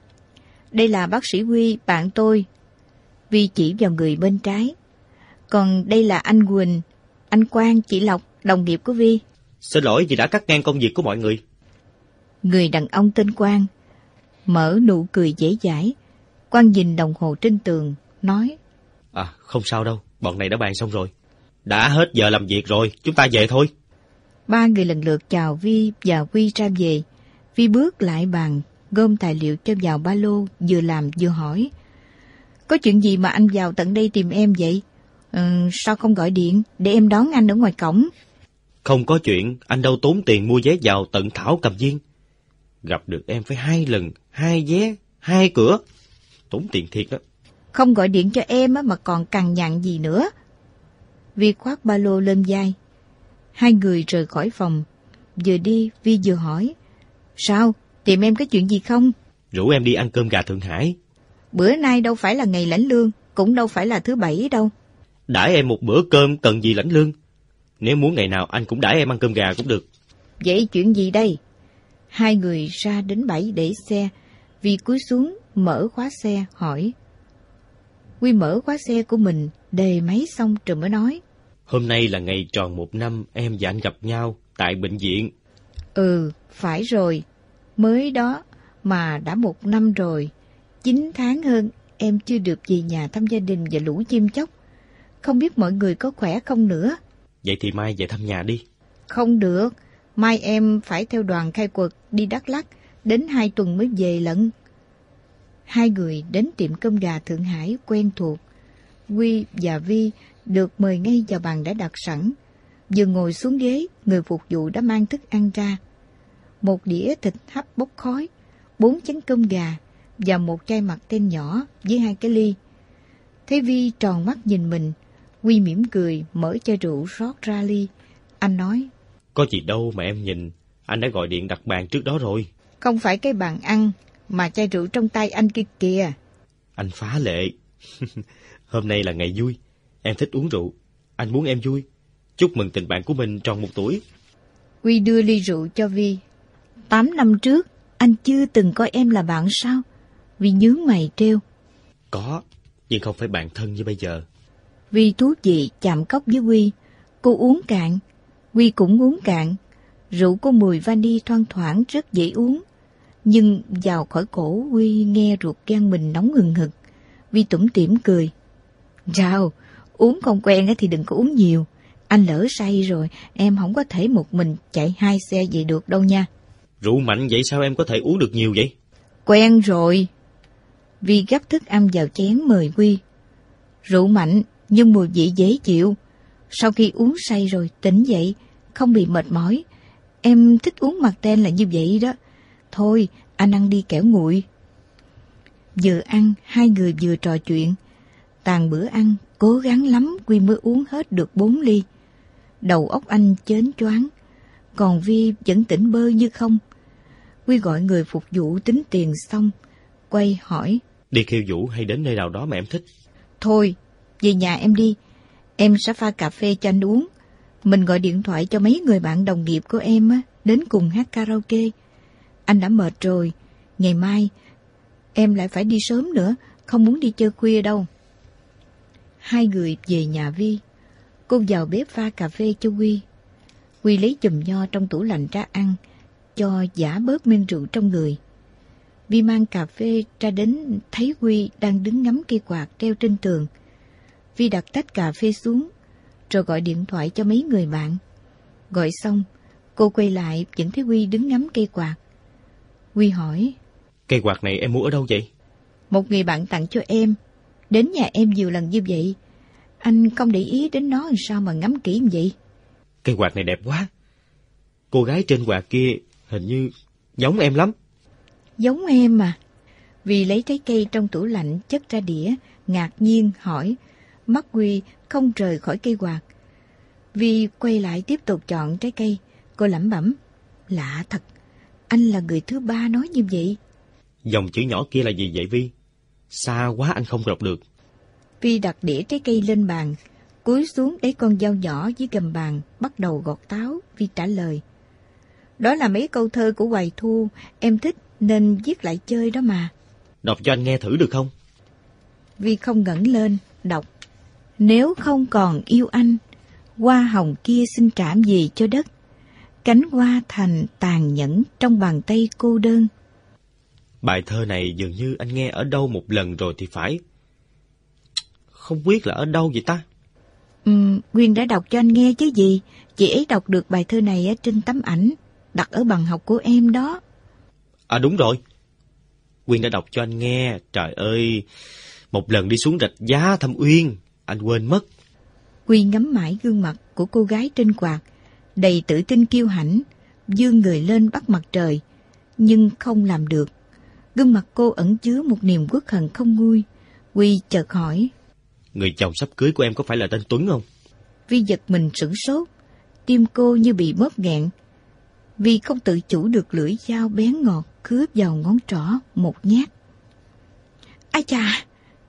Đây là bác sĩ Huy, bạn tôi. Vi chỉ vào người bên trái. Còn đây là anh Quỳnh, anh Quang, chị Lộc, đồng nghiệp của Vi. Xin lỗi vì đã cắt ngang công việc của mọi người. Người đàn ông tên Quang mở nụ cười dễ dãi. Quang nhìn đồng hồ trên tường, nói: À, không sao đâu, bọn này đã bàn xong rồi. Đã hết giờ làm việc rồi, chúng ta về thôi. Ba người lần lượt chào Vi và Huy ra về. Vi bước lại bàn, gom tài liệu cho vào ba lô, vừa làm vừa hỏi: Có chuyện gì mà anh vào tận đây tìm em vậy? Ừ, sao không gọi điện để em đón anh ở ngoài cổng? Không có chuyện, anh đâu tốn tiền mua vé vào tận Thảo Cầm Viên. Gặp được em phải hai lần, hai vé, hai cửa. Tốn tiền thiệt đó. Không gọi điện cho em mà còn cằn nhằn gì nữa. Vi khoác ba lô lên vai. Hai người rời khỏi phòng. Vừa đi, Vi vừa hỏi: Sao? Tìm em có chuyện gì không? Rủ em đi ăn cơm gà Thượng Hải. Bữa nay đâu phải là ngày lãnh lương, cũng đâu phải là thứ bảy đâu. Đãi em một bữa cơm cần gì lãnh lương. Nếu muốn ngày nào anh cũng đãi em ăn cơm gà cũng được. Vậy chuyện gì đây? Hai người ra đến bãi để xe. Vi cúi xuống mở khóa xe hỏi. Huy mở khóa xe của mình, đề máy xong rồi mới nói: Hôm nay là ngày tròn một năm em và anh gặp nhau tại bệnh viện. Ừ, phải rồi. Mới đó mà đã một năm rồi. Chín tháng hơn em chưa được về nhà thăm gia đình và lũ chim chóc. Không biết mọi người có khỏe không nữa. Vậy thì mai về thăm nhà đi. Không được. Mai em phải theo đoàn khai quật đi Đắk Lắk. đến hai tuần mới về lận. Hai người đến tiệm cơm gà Thượng Hải quen thuộc. Huy và Vi được mời ngay vào bàn đã đặt sẵn. Vừa ngồi xuống ghế, người phục vụ đã mang thức ăn ra. Một đĩa thịt hấp bốc khói, bốn chén cơm gà và một chai mặt tên nhỏ với hai cái ly. Thấy Vi tròn mắt nhìn mình, Huy mỉm cười mở chai rượu rót ra ly. Anh nói: Có gì đâu mà em nhìn, anh đã gọi điện đặt bàn trước đó rồi. Không phải cái bàn ăn, mà chai rượu trong tay anh kia kìa. Anh phá lệ. Hôm nay là ngày vui, em thích uống rượu, anh muốn em vui. Chúc mừng tình bạn của mình tròn một tuổi. Huy đưa ly rượu cho Vi. Tám năm trước, anh chưa từng coi em là bạn sao? Vi nhướng mày trêu. Có, nhưng không phải bạn thân như bây giờ. Vi thú vị chạm cốc với Huy. Cô uống cạn, Huy cũng uống cạn. Rượu có mùi vani thoang thoảng rất dễ uống. Nhưng vào khỏi cổ Huy nghe ruột gan mình nóng hừng hực. Vi tủm tỉm cười. Sao, uống không quen thì đừng có uống nhiều. Anh lỡ say rồi, em không có thể một mình chạy hai xe về được đâu nha. Rượu mạnh vậy sao em có thể uống được nhiều vậy? Quen rồi. Vi gắp thức ăn vào chén mời Huy. Rượu mạnh nhưng mùi vị dễ chịu. Sau khi uống say rồi tỉnh dậy, không bị mệt mỏi. Em thích uống mặt ten là như vậy đó. Thôi, anh ăn đi kẻo nguội. Vừa ăn, hai người vừa trò chuyện. Tàn bữa ăn, cố gắng lắm Huy mới uống hết được bốn ly. Đầu óc anh chến choáng, còn Vi vẫn tỉnh bơ như không. Huy gọi người phục vụ tính tiền xong, quay hỏi: Đi khiêu vũ hay đến nơi nào đó mà em thích? Thôi, về nhà em đi. Em sẽ pha cà phê cho anh uống. Mình gọi điện thoại cho mấy người bạn đồng nghiệp của em á, đến cùng hát karaoke. Anh đã mệt rồi, ngày mai em lại phải đi sớm nữa, không muốn đi chơi khuya đâu. Hai người về nhà Vi. Cô vào bếp pha cà phê cho Huy. Huy lấy chùm nho trong tủ lạnh ra ăn, cho giả bớt men rượu trong người. Vi mang cà phê ra đến thấy Huy đang đứng ngắm cây quạt treo trên tường. Vi đặt tách cà phê xuống, rồi gọi điện thoại cho mấy người bạn. Gọi xong, cô quay lại vẫn thấy Huy đứng ngắm cây quạt. Huy hỏi: Cây quạt này em mua ở đâu vậy? Một người bạn tặng cho em. Đến nhà em nhiều lần như vậy, anh không để ý đến nó làm sao mà ngắm kỹ như vậy? Cây quạt này đẹp quá. Cô gái trên quạt kia hình như giống em lắm. Giống em mà. Vì lấy trái cây trong tủ lạnh chất ra đĩa, ngạc nhiên hỏi. Mắt Huy không rời khỏi cây quạt. Vi quay lại tiếp tục chọn trái cây. Cô lẩm bẩm: Lạ thật, anh là người thứ ba nói như vậy. Dòng chữ nhỏ kia là gì vậy Vi? Xa quá anh không đọc được. Vi đặt đĩa trái cây lên bàn, cúi xuống lấy con dao nhỏ dưới gầm bàn, bắt đầu gọt táo. Vi trả lời: Đó là mấy câu thơ của Hoài Thu, em thích nên viết lại chơi đó mà. Đọc cho anh nghe thử được không? Vi không ngẩng lên, đọc: Nếu không còn yêu anh, hoa hồng kia xin trảm gì cho đất. Cánh hoa thành tàn nhẫn trong bàn tay cô đơn. Bài thơ này dường như anh nghe ở đâu một lần rồi thì phải. Không biết là ở đâu vậy ta? Ừ, Quyên đã đọc cho anh nghe chứ gì. Chị ấy đọc được bài thơ này trên tấm ảnh đặt ở bàn học của em đó. À đúng rồi, Quyên đã đọc cho anh nghe. Trời ơi, một lần đi xuống rạch Giá thăm Uyên, anh quên mất. Quyên ngắm mãi gương mặt của cô gái trên quạt, đầy tự tin kiêu hãnh, vươn người lên bắt mặt trời, nhưng không làm được. Gương mặt cô ẩn chứa một niềm uất hận không nguôi. Huy chợt hỏi: Người chồng sắp cưới của em có phải là tên Tuấn không? Vi giật mình sửng sốt, tim cô như bị bóp nghẹn. Vi không tự chủ được lưỡi dao bén ngọt cướp vào ngón trỏ một nhát. Ai chà!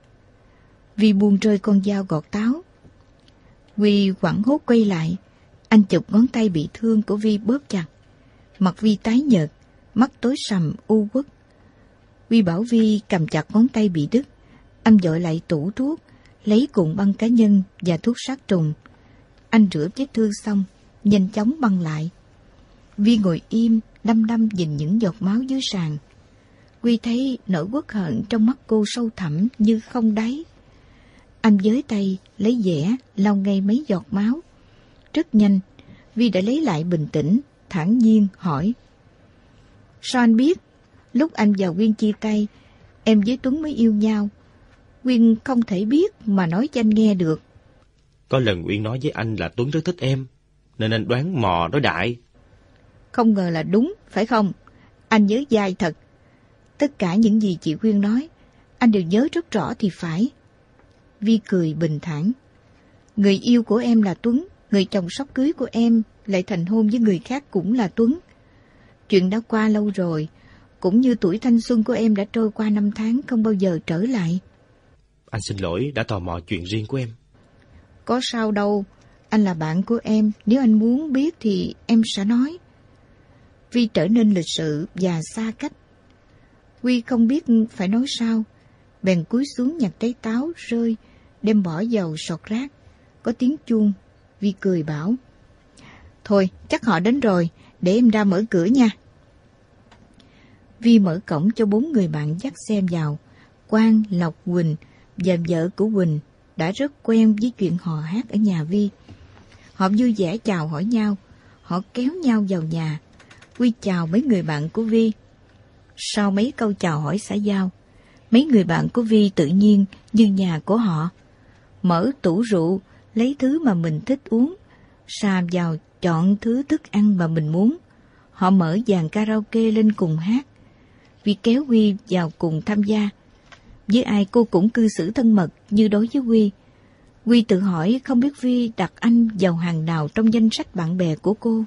Vi buông rơi con dao gọt táo. Huy hoảng hốt quay lại, anh chụp ngón tay bị thương của Vi bóp chặt. Mặt Vi tái nhợt, mắt tối sầm u uất. Huy bảo Vi cầm chặt ngón tay bị đứt. Anh vội lại tủ thuốc, lấy cuộn băng cá nhân và thuốc sát trùng. Anh rửa vết thương xong, nhanh chóng băng lại. Vi ngồi im, đăm đăm nhìn những giọt máu dưới sàn. Huy thấy nỗi uất hận trong mắt cô sâu thẳm như không đáy. Anh với tay lấy dẻ lau ngay mấy giọt máu. Rất nhanh, Vi đã lấy lại bình tĩnh, thản nhiên hỏi: Sao anh biết Lúc anh và Quyên chia tay, em với Tuấn mới yêu nhau. Quyên không thể biết mà nói cho anh nghe được. Có lần Uyên nói với anh là Tuấn rất thích em, nên anh đoán mò nói đại. Không ngờ là đúng, phải không? Anh nhớ dai thật. Tất cả những gì chị Quyên nói, anh đều nhớ rất rõ thì phải. Vi cười bình thản. Người yêu của em là Tuấn, người chồng sắp cưới của em lại thành hôn với người khác cũng là Tuấn. Chuyện đã qua lâu rồi, cũng như tuổi thanh xuân của em đã trôi qua năm tháng không bao giờ trở lại. Anh xin lỗi đã tò mò chuyện riêng của em. Có sao đâu, anh là bạn của em, nếu anh muốn biết thì em sẽ nói. Vi trở nên lịch sự và xa cách. Quy không biết phải nói sao, bèn cúi xuống nhặt trái táo rơi, đem bỏ vào sọt rác. Có tiếng chuông, Vi cười bảo: Thôi, chắc họ đến rồi, để em ra mở cửa nha. Vi mở cổng cho bốn người bạn dắt xe vào. Quang, Lộc, Quỳnh và vợ của Quỳnh đã rất quen với chuyện hò hát ở nhà Vi. Họ vui vẻ chào hỏi nhau, họ kéo nhau vào nhà. Quy chào mấy người bạn của Vi. Sau mấy câu chào hỏi xã giao, mấy người bạn của Vi tự nhiên như nhà của họ. Mở tủ rượu, lấy thứ mà mình thích uống, xà vào chọn thứ thức ăn mà mình muốn. Họ mở dàn karaoke lên cùng hát. Vi kéo Quy vào cùng tham gia. Với ai cô cũng cư xử thân mật như đối với Quy. Quy tự hỏi không biết Vi đặt anh vào hàng nào trong danh sách bạn bè của cô.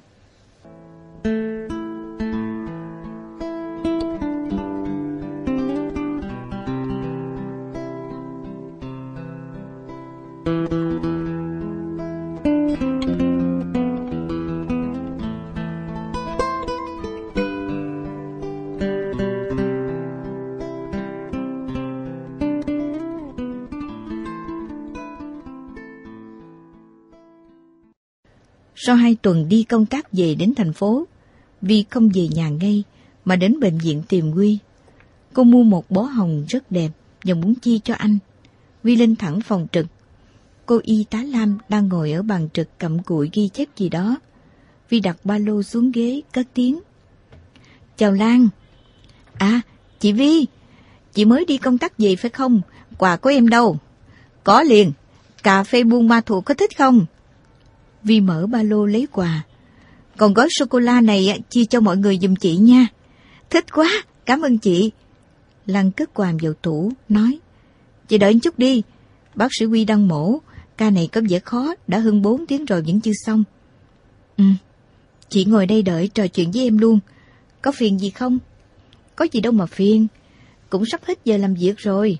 Sau hai tuần đi công tác về đến thành phố, Vi không về nhà ngay mà đến bệnh viện tìm Quy. Cô mua một bó hồng rất đẹp và muốn chia cho anh. Vi lên thẳng phòng trực. Cô y tá Lam đang ngồi ở bàn trực cặm cụi ghi chép gì đó. Vi đặt ba lô xuống ghế cất tiếng: Chào Lan. À, chị Vi, chị mới đi công tác về phải không? Quà của em đâu? Có liền. Cà phê Buôn Ma Thuột có thích không? Vi mở ba lô lấy quà. Còn gói sô-cô-la này chia cho mọi người giùm chị nha. Thích quá, cảm ơn chị. Lan cất quà vào tủ, nói: Chị đợi một chút đi, bác sĩ Quy đang mổ, ca này có vẻ khó, đã hơn bốn tiếng rồi vẫn chưa xong. Ừ, chị ngồi đây đợi trò chuyện với em luôn. Có phiền gì không? Có gì đâu mà phiền, cũng sắp hết giờ làm việc rồi.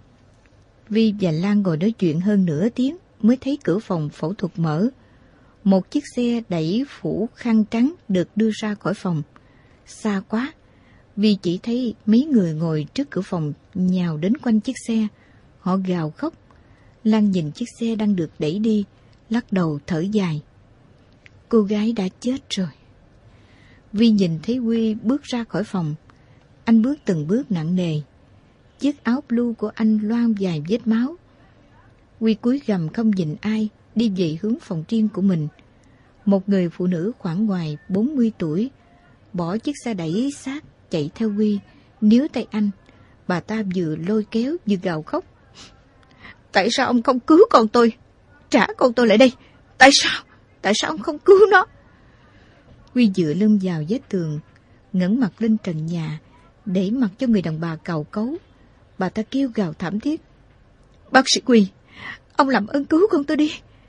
Vi và Lan ngồi nói chuyện hơn nửa tiếng mới thấy cửa phòng phẫu thuật mở. Một chiếc xe đẩy phủ khăn trắng được đưa ra khỏi phòng. Xa quá, Vi chỉ thấy mấy người ngồi trước cửa phòng nhào đến quanh chiếc xe. Họ gào khóc. Lan nhìn chiếc xe đang được đẩy đi, lắc đầu thở dài. Cô gái đã chết rồi. Vi nhìn thấy Quy bước ra khỏi phòng. Anh bước từng bước nặng nề. Chiếc áo blue của anh loang dài vết máu. Quy cúi gằm không nhìn ai, đi về hướng phòng riêng của mình. Một người phụ nữ khoảng ngoài bốn mươi tuổi, bỏ chiếc xe đẩy sát chạy theo Quy, níu tay anh. Bà ta vừa lôi kéo vừa gào khóc. Tại sao ông không cứu con tôi? Trả con tôi lại đây. Tại sao? Tại sao ông không cứu nó? Quy dựa lưng vào vết tường, ngẩng mặt lên trần nhà, để mặc cho người đàn bà cào cấu. Bà ta kêu gào thảm thiết. Bác sĩ Quy, ông làm ơn cứu con tôi đi.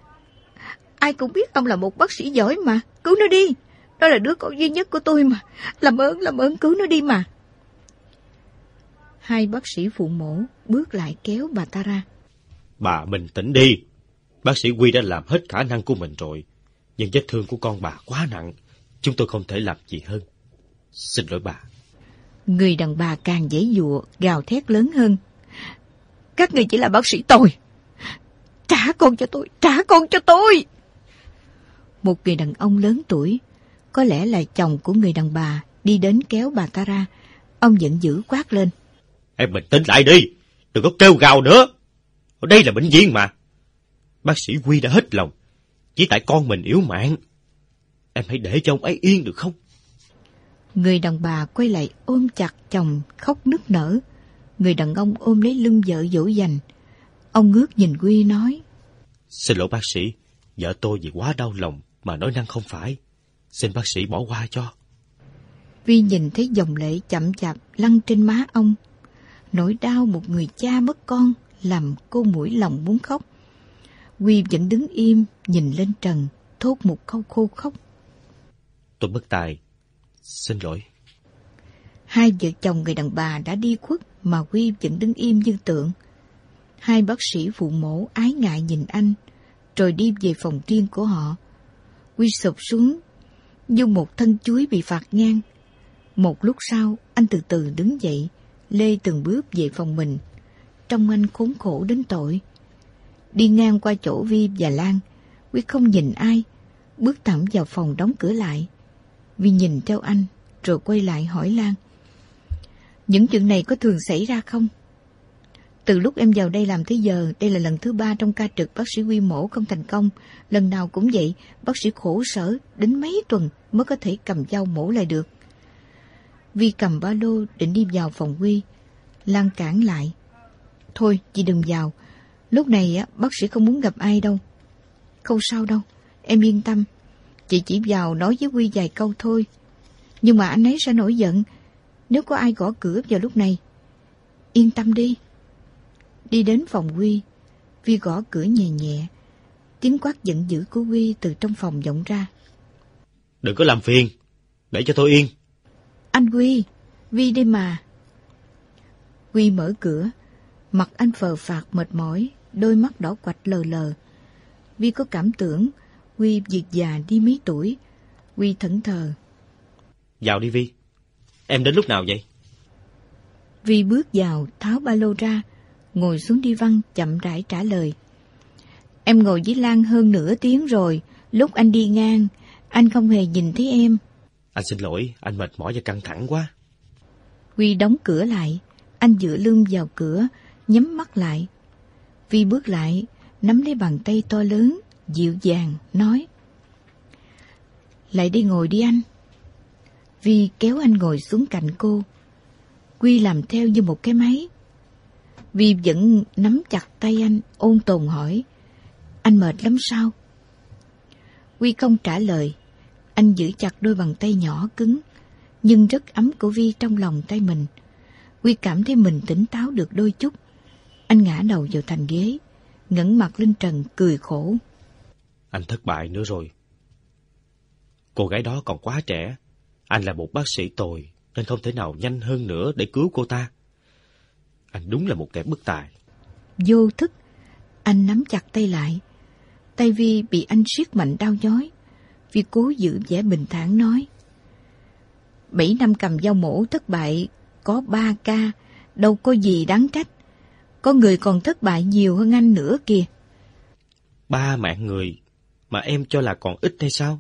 Ai cũng biết ông là một bác sĩ giỏi mà, cứu nó đi. Đó là đứa con duy nhất của tôi mà. Làm ơn, làm ơn cứu nó đi mà. Hai bác sĩ phụ mổ bước lại kéo bà ta ra. Bà bình tĩnh đi. Bác sĩ Quy đã làm hết khả năng của mình rồi. Nhưng vết thương của con bà quá nặng, chúng tôi không thể làm gì hơn. Xin lỗi bà. Người đàn bà càng giãy giụa, gào thét lớn hơn. Các người chỉ là bác sĩ tồi. Trả con cho tôi, trả con cho tôi. Một người đàn ông lớn tuổi, có lẽ là chồng của người đàn bà, đi đến kéo bà ta ra. Ông giận dữ quát lên. Em bình tĩnh lại đi, đừng có kêu gào nữa. Ở đây là bệnh viện mà. Bác sĩ Quy đã hết lòng, chỉ tại con mình yếu mạng. Em hãy để cho ông ấy yên được không? Người đàn bà quay lại ôm chặt chồng khóc nức nở. Người đàn ông ôm lấy lưng vợ dỗ dành. Ông ngước nhìn Quy nói: Xin lỗi bác sĩ, vợ tôi vì quá đau lòng mà nói năng không phải. Xin bác sĩ bỏ qua cho. Vi nhìn thấy dòng lệ chậm chạp lăn trên má ông. Nỗi đau một người cha mất con làm cô mũi lòng muốn khóc. Quy vẫn đứng im nhìn lên trần, thốt một câu khô khóc: Tôi bất tài, xin lỗi. Hai vợ chồng người đàn bà đã đi khuất mà Quy vẫn đứng im như tượng. Hai bác sĩ phụ mổ ái ngại nhìn anh, rồi đi về phòng riêng của họ. Quy sụp xuống như một thân chuối bị phạt ngang. Một lúc sau, anh từ từ đứng dậy, lê từng bước về phòng mình. Trông anh khốn khổ đến tội. Đi ngang qua chỗ Vi và Lan, Quy không nhìn ai, bước thẳng vào phòng đóng cửa lại. Vi nhìn theo anh, rồi quay lại hỏi Lan: Những chuyện này có thường xảy ra không? Từ lúc em vào đây làm tới giờ, đây là lần thứ ba trong ca trực bác sĩ Quy mổ không thành công. Lần nào cũng vậy, bác sĩ khổ sở, đến mấy tuần mới có thể cầm dao mổ lại được. Vi cầm ba lô định đi vào phòng Quy. Lan cản lại: Thôi, chị đừng vào. Lúc này á, bác sĩ không muốn gặp ai đâu. Không sao đâu, em yên tâm. Chị chỉ vào nói với Quy vài câu thôi. Nhưng mà anh ấy sẽ nổi giận nếu có ai gõ cửa vào lúc này. Yên tâm đi. Đi đến phòng Quy, Vi gõ cửa nhẹ nhẹ. Tiếng quát giận dữ của Quy từ trong phòng vọng ra: Đừng có làm phiền, để cho tôi yên. Anh Quy, Vi đây mà. Quy mở cửa, mặt anh phờ phạc mệt mỏi, đôi mắt đỏ quạch lờ lờ. Vi có cảm tưởng Quy việt già đi mấy tuổi. Quy thẫn thờ: Vào đi Vi, em đến lúc nào vậy? Vi bước vào, tháo ba lô ra, ngồi xuống đi văn chậm rãi trả lời: Em ngồi với Lan hơn nửa tiếng rồi. Lúc anh đi ngang, anh không hề nhìn thấy em. Anh xin lỗi, anh mệt mỏi và căng thẳng quá. Vi đóng cửa lại, anh dựa lưng vào cửa, nhắm mắt lại. Vi bước lại, nắm lấy bàn tay to lớn, dịu dàng, nói: Lại đây ngồi đi anh. Vi kéo anh ngồi xuống cạnh cô. Quy làm theo như một cái máy. Vi vẫn nắm chặt tay anh, ôn tồn hỏi: Anh mệt lắm sao? Quy không trả lời. Anh giữ chặt đôi bàn tay nhỏ cứng, nhưng rất ấm của Vi trong lòng tay mình. Quy cảm thấy mình tỉnh táo được đôi chút. Anh ngã đầu vào thành ghế, ngẩng mặt lên trần cười khổ: Anh thất bại nữa rồi. Cô gái đó còn quá trẻ. Anh là một bác sĩ tồi, nên không thể nào nhanh hơn nữa để cứu cô ta. Anh đúng là một kẻ bất tài. Vô thức, anh nắm chặt tay lại. Tay Vi bị anh siết mạnh đau nhói. Vi cố giữ vẻ bình thản nói: Bảy năm cầm dao mổ thất bại có ba ca, đâu có gì đáng trách. Có người còn thất bại nhiều hơn anh nữa kìa. Ba mạng người mà em cho là còn ít hay sao?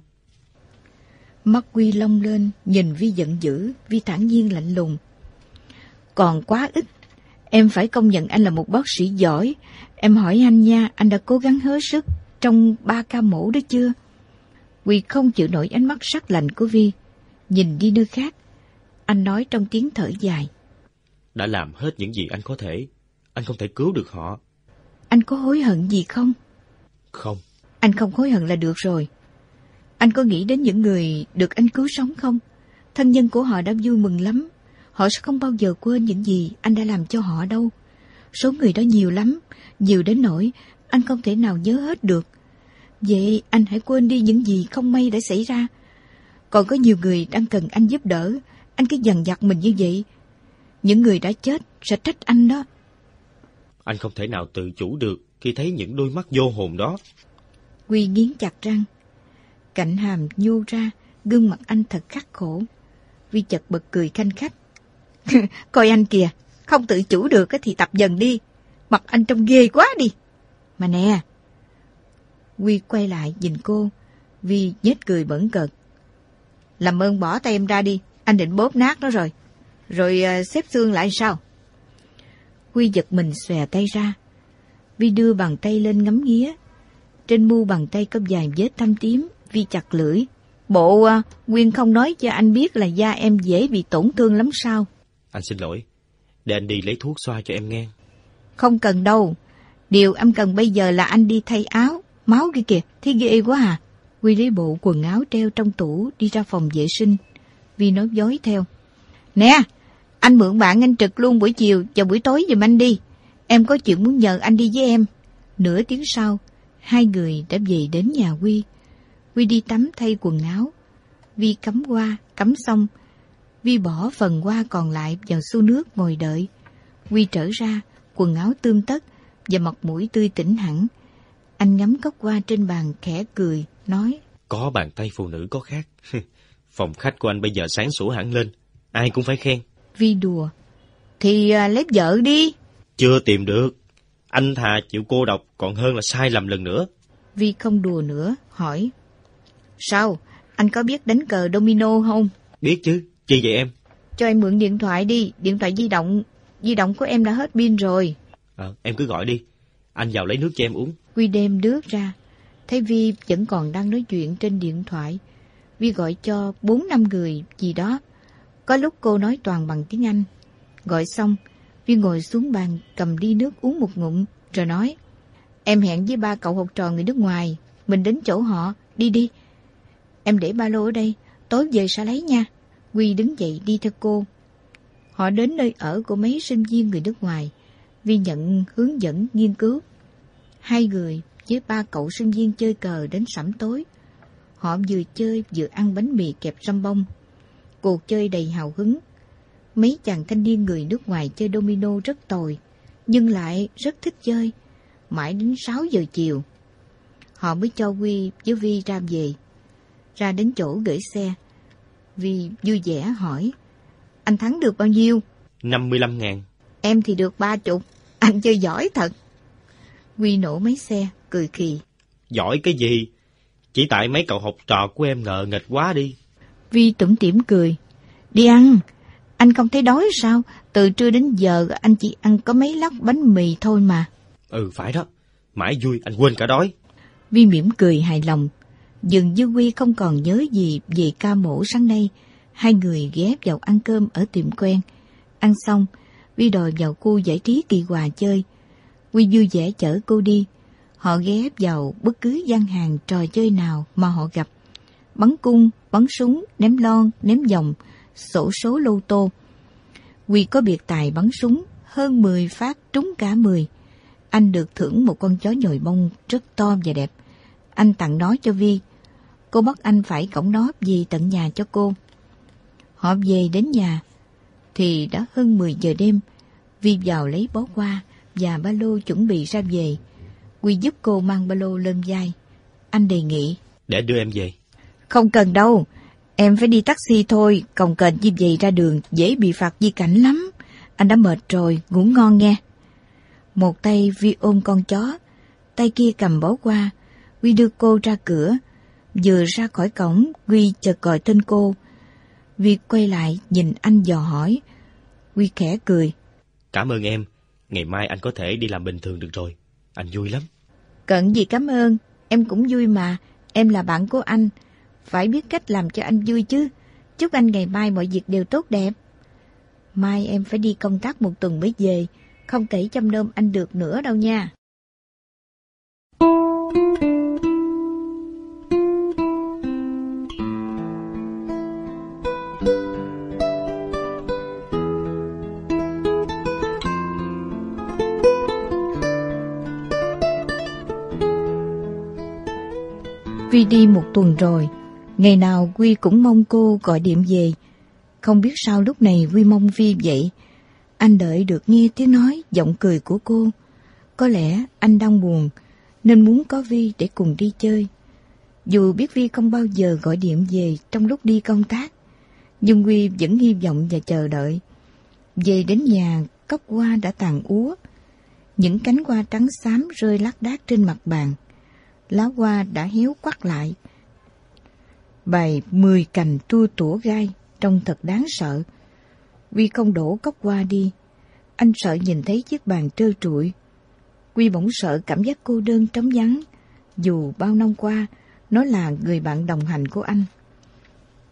Mắt Quy long lên, nhìn Vi giận dữ. Vi thản nhiên lạnh lùng: Còn quá ít. Em phải công nhận anh là một bác sĩ giỏi. Em hỏi anh nha, anh đã cố gắng hết sức trong ba ca mổ đó chưa? Quy không chịu nổi ánh mắt sắc lạnh của Vi, nhìn đi nơi khác. Anh nói trong tiếng thở dài: Đã làm hết những gì anh có thể. Anh không thể cứu được họ. Anh có hối hận gì không? Không. Anh không hối hận là được rồi. Anh có nghĩ đến những người được anh cứu sống không? Thân nhân của họ đã vui mừng lắm. Họ sẽ không bao giờ quên những gì anh đã làm cho họ đâu. Số người đó nhiều lắm, nhiều đến nỗi anh không thể nào nhớ hết được. Vậy anh hãy quên đi những gì không may đã xảy ra. Còn có nhiều người đang cần anh giúp đỡ. Anh cứ dằn vặt mình như vậy. Những người đã chết sẽ trách anh đó. Anh không thể nào tự chủ được khi thấy những đôi mắt vô hồn đó. Quy nghiến chặt răng, cạnh hàm nhô ra, gương mặt anh thật khắc khổ. Vi chợt bật cười khanh khách. Coi anh kìa, không tự chủ được thì tập dần đi. Mặt anh trông ghê quá đi. Mà nè. Quy quay lại nhìn cô. Vi nhếch cười bẩn cợt. Làm ơn bỏ tay em ra đi, anh định bóp nát nó rồi. Rồi uh, xếp xương lại sao? Quy giật mình xòe tay ra. Vi đưa bàn tay lên ngắm nghía. Trên mu bàn tay có vài vết thâm tím. Vi chặt lưỡi. Bộ à, Nguyên không nói cho anh biết là da em dễ bị tổn thương lắm sao? Anh xin lỗi, để anh đi lấy thuốc xoa cho em nghe. Không cần đâu, điều em cần bây giờ là anh đi thay áo. Máu kia kìa, thấy ghê quá à. Huy lấy bộ quần áo treo trong tủ đi ra phòng vệ sinh. Vi nói dối theo. Nè, anh mượn bạn anh trực luôn buổi chiều và buổi tối giùm anh đi. Em có chuyện muốn nhờ anh đi với em. Nửa tiếng sau, hai người đã về đến nhà Huy. Huy đi tắm thay quần áo. Vi cắm hoa, cắm xong. Vi bỏ phần hoa còn lại vào xô nước ngồi đợi. Huy trở ra, quần áo tươm tất và mặt mũi tươi tỉnh hẳn. Anh ngắm cốc hoa trên bàn khẽ cười, nói. Có bàn tay phụ nữ có khác. Phòng khách của anh bây giờ sáng sủa hẳn lên, ai cũng phải khen. Vi đùa. Thì à, lấy vợ đi. Chưa tìm được. Anh thà chịu cô độc còn hơn là sai lầm lần nữa. Vi không đùa nữa, hỏi. Sao? Anh có biết đánh cờ domino không? Biết chứ, chi vậy em? Cho em mượn điện thoại đi, điện thoại di động. Di động của em đã hết pin rồi. À, em cứ gọi đi, anh vào lấy nước cho em uống. Huy đem nước ra, thấy Vi vẫn còn đang nói chuyện trên điện thoại. Vi gọi cho bốn năm người gì đó. Có lúc cô nói toàn bằng tiếng Anh. Gọi xong, Vi ngồi xuống bàn cầm ly nước uống một ngụm, rồi nói. Em hẹn với ba cậu học trò người nước ngoài, mình đến chỗ họ, đi đi. Em để ba lô ở đây, tối về sẽ lấy nha. Huy đứng dậy đi theo cô. Họ đến nơi ở của mấy sinh viên người nước ngoài. Vi nhận hướng dẫn nghiên cứu. Hai người với ba cậu sinh viên chơi cờ đến sẩm tối. Họ vừa chơi vừa ăn bánh mì kẹp răm bông. Cuộc chơi đầy hào hứng. Mấy chàng thanh niên người nước ngoài chơi domino rất tồi, nhưng lại rất thích chơi. Mãi đến sáu giờ chiều, họ mới cho Huy với Vi ra về. Ra đến chỗ gửi xe, Vi vui vẻ hỏi. Anh thắng được bao nhiêu? năm mươi lăm ngàn. Em thì được ba chục. Anh chơi giỏi thật. Huy nổ máy xe, cười khì. Giỏi cái gì? Chỉ tại mấy cậu học trò của em ngờ nghệch quá đi. Vi tủm tỉm cười. Đi ăn. Anh không thấy đói sao? Từ trưa đến giờ anh chỉ ăn có mấy lát bánh mì thôi mà. Ừ phải đó. Mãi vui anh quên cả đói. Vi mỉm cười hài lòng. Dường như Huy không còn nhớ gì về ca mổ sáng nay. Hai người ghé vào ăn cơm ở tiệm quen. Ăn xong, Vi đòi vào khu giải trí Kỳ Hòa chơi. Huy vui vẻ chở cô đi. Họ ghé vào bất cứ gian hàng trò chơi nào mà họ gặp. Bắn cung, bắn súng, ném lon, ném vòng, xổ số lô tô. Huy có biệt tài bắn súng, hơn mười phát trúng cả mười. Anh được thưởng một con chó nhồi bông rất to và đẹp. Anh tặng nó cho Vi. Cô bắt anh phải cõng nó về tận nhà cho cô. Họ về đến nhà thì đã hơn mười giờ đêm. Vi vào lấy bó hoa và ba lô chuẩn bị ra về. Huy giúp cô mang ba lô lên vai. Anh đề nghị. Để đưa em về. Không cần đâu. Em phải đi taxi thôi. Cồng kềnh như vậy ra đường dễ bị phạt vi cảnh lắm. Anh đã mệt rồi, ngủ ngon nghe. Một tay Vi ôm con chó, tay kia cầm bó hoa. Huy đưa cô ra cửa. Vừa ra khỏi cổng, Huy chợt gọi tên cô. Vi quay lại nhìn anh dò hỏi. Huy khẽ cười. Cảm ơn em. Ngày mai anh có thể đi làm bình thường được rồi. Anh vui lắm. Cận gì cảm ơn. Em cũng vui mà. Em là bạn của anh. Phải biết cách làm cho anh vui chứ. Chúc anh ngày mai mọi việc đều tốt đẹp. Mai em phải đi công tác một tuần mới về. Không thể chăm nom anh được nữa đâu nha. Vi đi một tuần rồi. Ngày nào Huy cũng mong cô gọi điện về. Không biết sao lúc này Huy mong Vi vậy. Anh đợi được nghe tiếng nói, giọng cười của cô. Có lẽ anh đang buồn, nên muốn có Vi để cùng đi chơi. Dù biết Vi không bao giờ gọi điện về trong lúc đi công tác, nhưng Huy vẫn hy vọng và chờ đợi. Về đến nhà, cốc hoa đã tàn úa. Những cánh hoa trắng xám rơi lác đác trên mặt bàn. Lá hoa đã héo quắt lại. Bày mười cành tua tủa gai, trông thật đáng sợ. Huy không đổ cốc hoa đi. Anh sợ nhìn thấy chiếc bàn trơ trụi. Huy bỗng sợ cảm giác cô đơn trống vắng, dù bao năm qua nó là người bạn đồng hành của anh.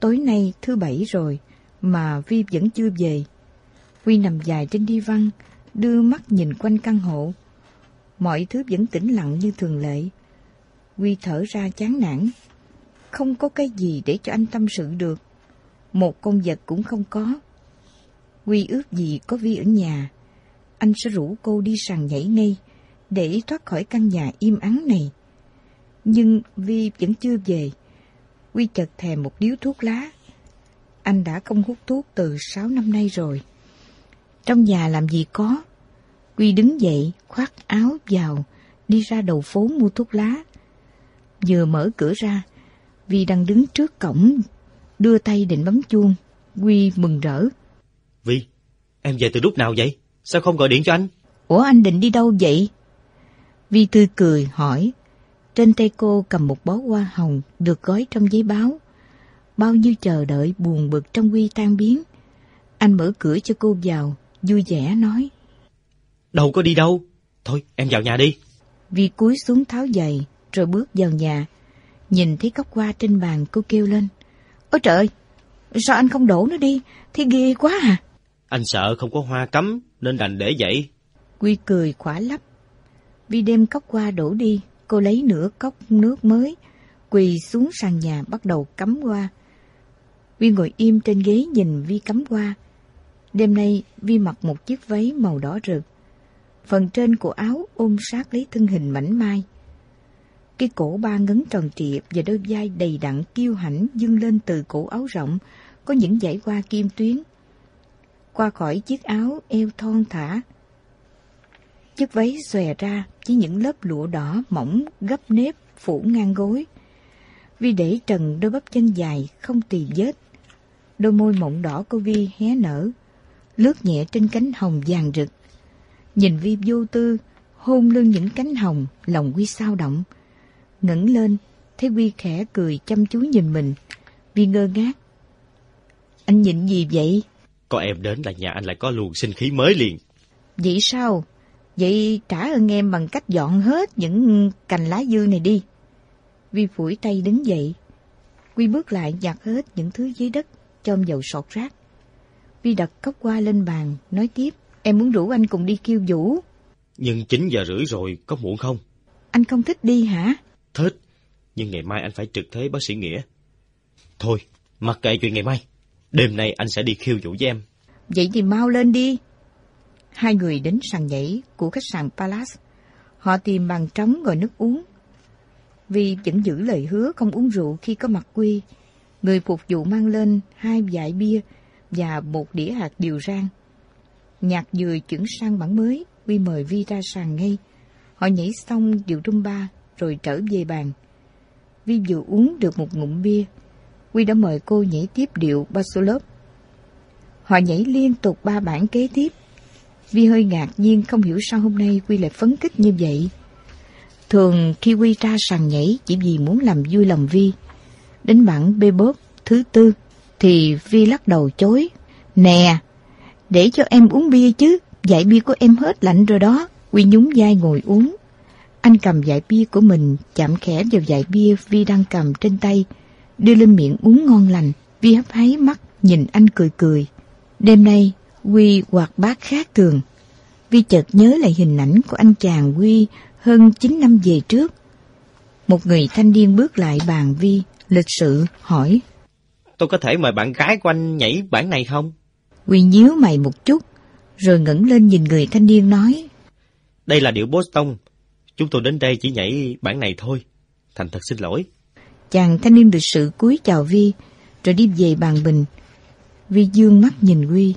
Tối nay thứ bảy rồi mà Vi vẫn chưa về. Vi nằm dài trên đi văn, đưa mắt nhìn quanh căn hộ. Mọi thứ vẫn tĩnh lặng như thường lệ. Vi thở ra chán nản. Không có cái gì để cho anh tâm sự được. Một con vật cũng không có. Vi ước gì có Vi ở nhà. Anh sẽ rủ cô đi sàn nhảy ngay để thoát khỏi căn nhà im ắng này. Nhưng Vi vẫn chưa về. Vi chợt thèm một điếu thuốc lá. Anh đã không hút thuốc từ sáu năm nay rồi. Trong nhà làm gì có. Vi đứng dậy, khoác áo vào, đi ra đầu phố mua thuốc lá. Vừa mở cửa ra, Vi đang đứng trước cổng, đưa tay định bấm chuông. Vi mừng rỡ. Vi, em về từ lúc nào vậy? Sao không gọi điện cho anh? Ủa, anh định đi đâu vậy? Vi tươi cười hỏi. Trên tay cô cầm một bó hoa hồng được gói trong giấy báo. Bao nhiêu chờ đợi buồn bực trong Vi tan biến. Anh mở cửa cho cô vào, vui vẻ nói. Đâu có đi đâu. Thôi, em vào nhà đi. Vi cúi xuống tháo giày, rồi bước vào nhà. Nhìn thấy cốc hoa trên bàn, cô kêu lên. Ôi trời, sao anh không đổ nó đi? Thì ghê quá à. Anh sợ không có hoa cắm, nên đành để vậy. Quy cười khỏa lấp. Vi đem cốc hoa đổ đi, cô lấy nửa cốc nước mới, quỳ xuống sàn nhà bắt đầu cắm hoa. Vi ngồi im trên ghế nhìn Vi cắm hoa. Đêm nay Vi mặc một chiếc váy màu đỏ rực. Phần trên của áo ôm sát lấy thân hình mảnh mai. Cái cổ ba ngấn tròn trịa và đôi vai đầy đặn kiêu hãnh dâng lên từ cổ áo rộng, có những dải hoa kim tuyến. Qua khỏi chiếc áo eo thon thả, chiếc váy xòe ra với những lớp lụa đỏ mỏng gấp nếp phủ ngang gối. Vi để trần đôi bắp chân dài không tì vết. Đôi môi mọng đỏ của Vi hé nở, lướt nhẹ trên cánh hồng vàng rực. Nhìn Vi vô tư hôn lưng những cánh hồng, lòng Vi sao động. Ngẩng lên thấy Vi khẽ cười chăm chú nhìn mình. Vi ngơ ngác. Anh nhịn gì vậy? Có em đến là nhà anh lại có luồng sinh khí mới liền. Vậy sao? Vậy trả ơn em bằng cách dọn hết những cành lá dư này đi. Vi phủi tay đứng dậy. Vi bước lại nhặt hết những thứ dưới đất, chôm vào sọt rác. Vi đặt cốc hoa lên bàn, nói tiếp. Em muốn rủ anh cùng đi khiêu vũ. Nhưng chín giờ rưỡi rồi, có muộn không? Anh không thích đi hả? Thích, nhưng ngày mai anh phải trực thế bác sĩ Nghĩa. Thôi, mặc kệ chuyện ngày mai. Đêm nay anh sẽ đi khiêu vũ với em. Vậy thì mau lên đi. Hai người đến sàn nhảy của khách sạn Palace. Họ tìm bàn trống gọi nước uống. Vi vẫn giữ lời hứa không uống rượu khi có mặt Quy. Người phục vụ mang lên hai dải bia và một đĩa hạt điều rang. Nhạc vừa chuyển sang bản mới, Vi mời Vi ra sàn ngay. Họ nhảy xong điệu rumba rồi trở về bàn. Vi vừa uống được một ngụm bia, Vi đã mời cô nhảy tiếp điệu Basolov. Họ nhảy liên tục ba bản kế tiếp. Vi hơi ngạc nhiên không hiểu sao hôm nay Vi lại phấn khích như vậy. Thường khi Vi ra sàn nhảy chỉ vì muốn làm vui lòng Vi. Đến bản bebop thứ tư thì Vi lắc đầu chối. Nè, để cho em uống bia chứ, dải bia của em hết lạnh rồi đó. Vi nhún vai ngồi uống. Anh cầm dải bia của mình, chạm khẽ vào dải bia Vi đang cầm trên tay, đưa lên miệng uống ngon lành. Vi hấp háy mắt nhìn anh cười cười. Đêm nay Huy hoạt bát khác thường. Vi chợt nhớ lại hình ảnh của anh chàng Huy hơn chín năm về trước. Một người thanh niên bước lại bàn Vi, lịch sự hỏi. Tôi có thể mời bạn gái của anh nhảy bản này không? Huy nhíu mày một chút, rồi ngẩng lên nhìn người thanh niên nói. Đây là điệu Boston. Chúng tôi đến đây chỉ nhảy bản này thôi. Thành thật xin lỗi. Chàng thanh niên lịch sự cúi chào Vi, rồi đi về bàn mình. Vi dương mắt nhìn Huy.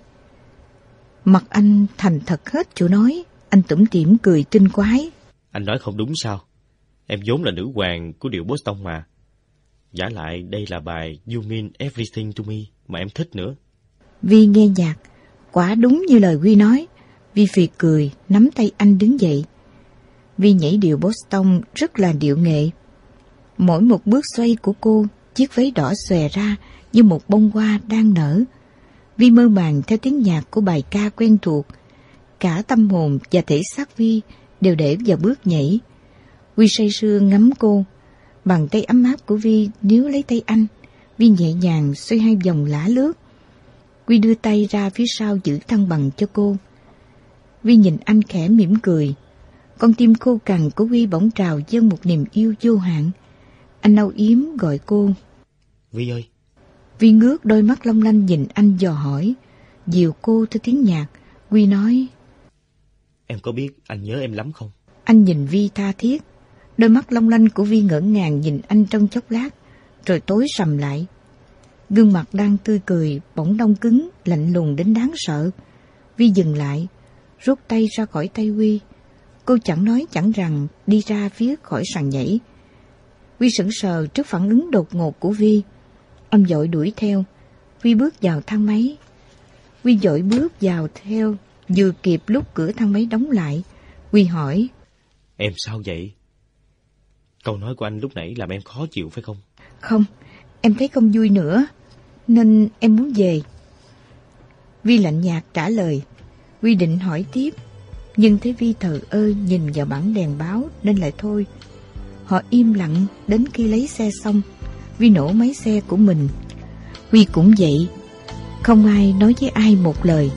Mặt anh thành thật hết chỗ nói. Anh tủm tỉm cười tinh quái. Anh nói không đúng sao? Em vốn là nữ hoàng của điệu Boston mà. Giả lại đây là bài You Mean Everything to Me mà em thích nữa. Vi nghe nhạc, quả đúng như lời Huy nói. Vi phì cười, nắm tay anh đứng dậy. Vi nhảy điệu Boston rất là điệu nghệ. Mỗi một bước xoay của cô, chiếc váy đỏ xòe ra như một bông hoa đang nở. Vi mơ màng theo tiếng nhạc của bài ca quen thuộc. Cả tâm hồn và thể xác Vi đều để vào bước nhảy. Vi say sưa ngắm cô. Bàn tay ấm áp của Vi níu lấy tay anh. Vi nhẹ nhàng xoay hai vòng lả lướt. Vi đưa tay ra phía sau giữ thăng bằng cho cô. Vi nhìn anh khẽ mỉm cười. Con tim khô cằn của Vi bỗng trào dâng một niềm yêu vô hạn. Anh âu yếm gọi cô. Vi ơi! Vi ngước đôi mắt long lanh nhìn anh dò hỏi. Dìu cô theo tiếng nhạc. Vi nói: Em có biết anh nhớ em lắm không? Anh nhìn Vi tha thiết. Đôi mắt long lanh của Vi ngỡ ngàng nhìn anh trong chốc lát, rồi tối sầm lại. Gương mặt đang tươi cười bỗng đông cứng, lạnh lùng đến đáng sợ. Vi dừng lại, rút tay ra khỏi tay Vi. Cô chẳng nói chẳng rằng đi ra phía khỏi sàn nhảy. Vi sững sờ trước phản ứng đột ngột của Vi. Anh vội đuổi theo. Vi bước vào thang máy. Vi vội bước vào theo, vừa kịp lúc cửa thang máy đóng lại. Vi hỏi: Em sao vậy? Câu nói của anh lúc nãy làm em khó chịu phải không? Không, em thấy không vui nữa, nên em muốn về. Vi lạnh nhạt trả lời. Vi định hỏi tiếp, nhưng thấy Vi thờ ơ nhìn vào bảng đèn báo nên lại thôi. Họ im lặng đến khi lấy xe xong. Vi nổ máy xe của mình. Vi cũng vậy. Không ai nói với ai một lời.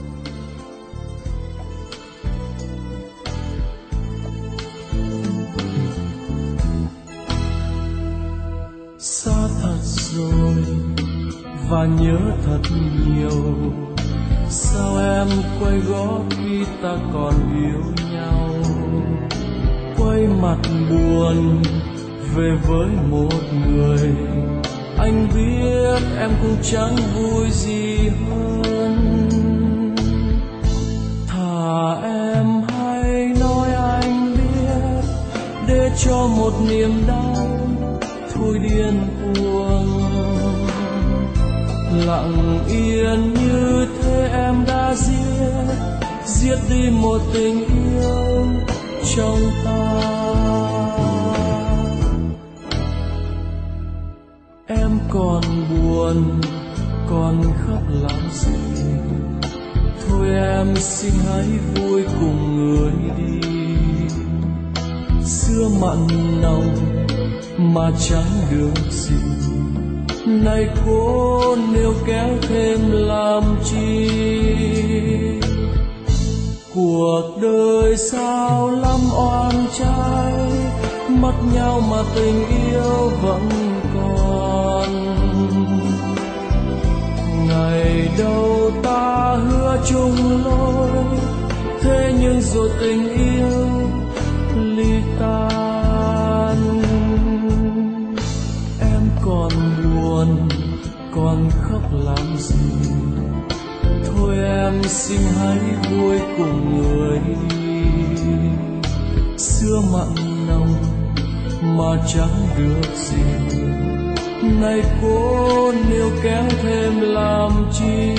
Xa thật rồi và nhớ thật nhiều. Sao em quay gót khi ta còn yêu nhau? Quay mặt buồn về với một người. Anh biết em cũng chẳng vui gì hơn. Thà em hay nói anh biết, để cho một niềm đau thôi điên cuồng. Lặng yên như thế em đã giết, giết đi một tình yêu trong ta. Em còn buồn, còn khóc làm gì? Thôi em xin hãy vui cùng người đi. Xưa mặn nồng mà chẳng được gì, nay cố níu kéo thêm làm chi? Cuộc đời sao lắm oan trái, mất nhau mà tình yêu vẫn còn. Ngày đầu ta hứa chung lối, thế nhưng rồi tình yêu ly tan. Em còn buồn, còn khóc làm gì? Thôi em xin hãy vui cùng người đi. Xưa mặn nồng mà chẳng được gì, nay cố níu kéo thêm làm chi?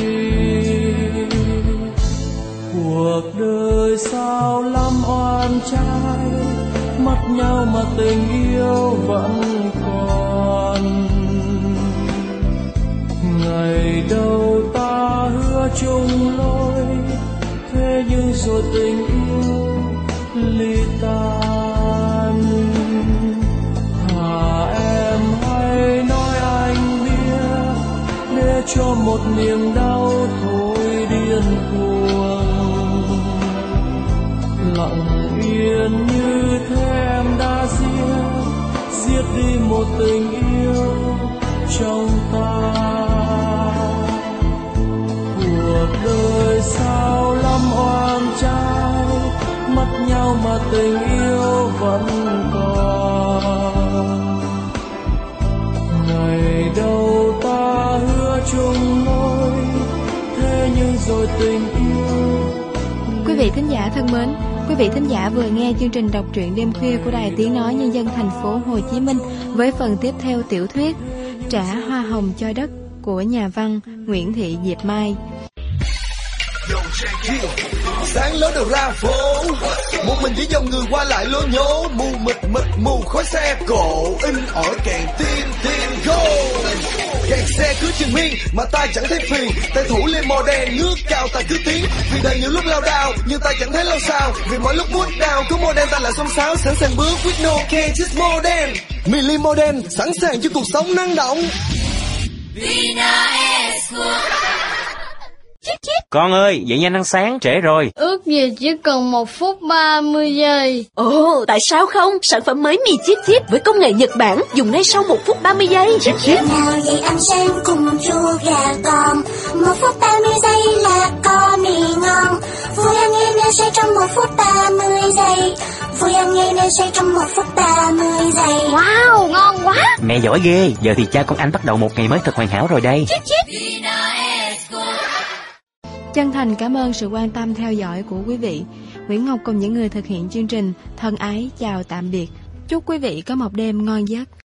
Cuộc đời sao lắm oan trái, mất nhau mà tình yêu vẫn còn. Ngày đầu ta hứa chung lối, thế nhưng rồi tình yêu ly tan. Thà em hay nói anh biết, để cho một niềm đau thôi điên cuồng. Lặng yên như thế em đã giết, giết đi một tình yêu trong ta. Cuộc đời sao lắm oan trái, mất nhau mà tình yêu vẫn còn. Ngày đầu ta hứa chung lối, thế nhưng rồi tình yêu. Quý vị thính giả thân mến, quý vị thính giả vừa nghe chương trình đọc truyện đêm khuya của Đài Tiếng Nói Nhân dân thành phố Hồ Chí Minh với phần tiếp theo tiểu thuyết Trả Hoa Hồng Cho Đất của nhà văn Nguyễn Thị Diệp Mai. Sáng lối đầu ra phố, một mình với dòng người qua lại lố nhố, mù mịt mịt mù khói xe cộ, in ỏi kèn tiên tiên go. Kẹt xe cứ chừng miên mà tay chẳng thấy phiền, tay thủ lên màu đen ngước cao ta cứ tiến. Vì đời nhiều lúc lao đao nhưng tay chẳng thấy lâu sao, vì mỗi lúc bút đao có mô đen ta là xông xáo, sẵn sàng bước with no care just mô đen. Mì ly mô đen sẵn sàng cho cuộc sống năng động. Con ơi, dậy nhanh ăn sáng, trễ rồi. Ước gì chỉ cần một phút ba mươi giây. Ồ, tại sao không? Sản phẩm mới mì Chip Chip với công nghệ Nhật Bản dùng ngay sau một phút ba mươi giây. Chip Chip. Nào vậy ăn sáng cùng chua gà con. Một phút ba mươi giây là có mì ngon. Vui ăn ngay nên say trong một phút ba mươi giây. Vui ăn ngay nên say trong một phút ba mươi giây. Wow, ngon quá. Mẹ giỏi ghê, giờ thì cha con anh bắt đầu một ngày mới thật hoàn hảo rồi đây. Chip Chip. Chân thành cảm ơn sự quan tâm theo dõi của quý vị. Nguyễn Ngọc cùng những người thực hiện chương trình thân ái chào tạm biệt. Chúc quý vị có một đêm ngon giấc.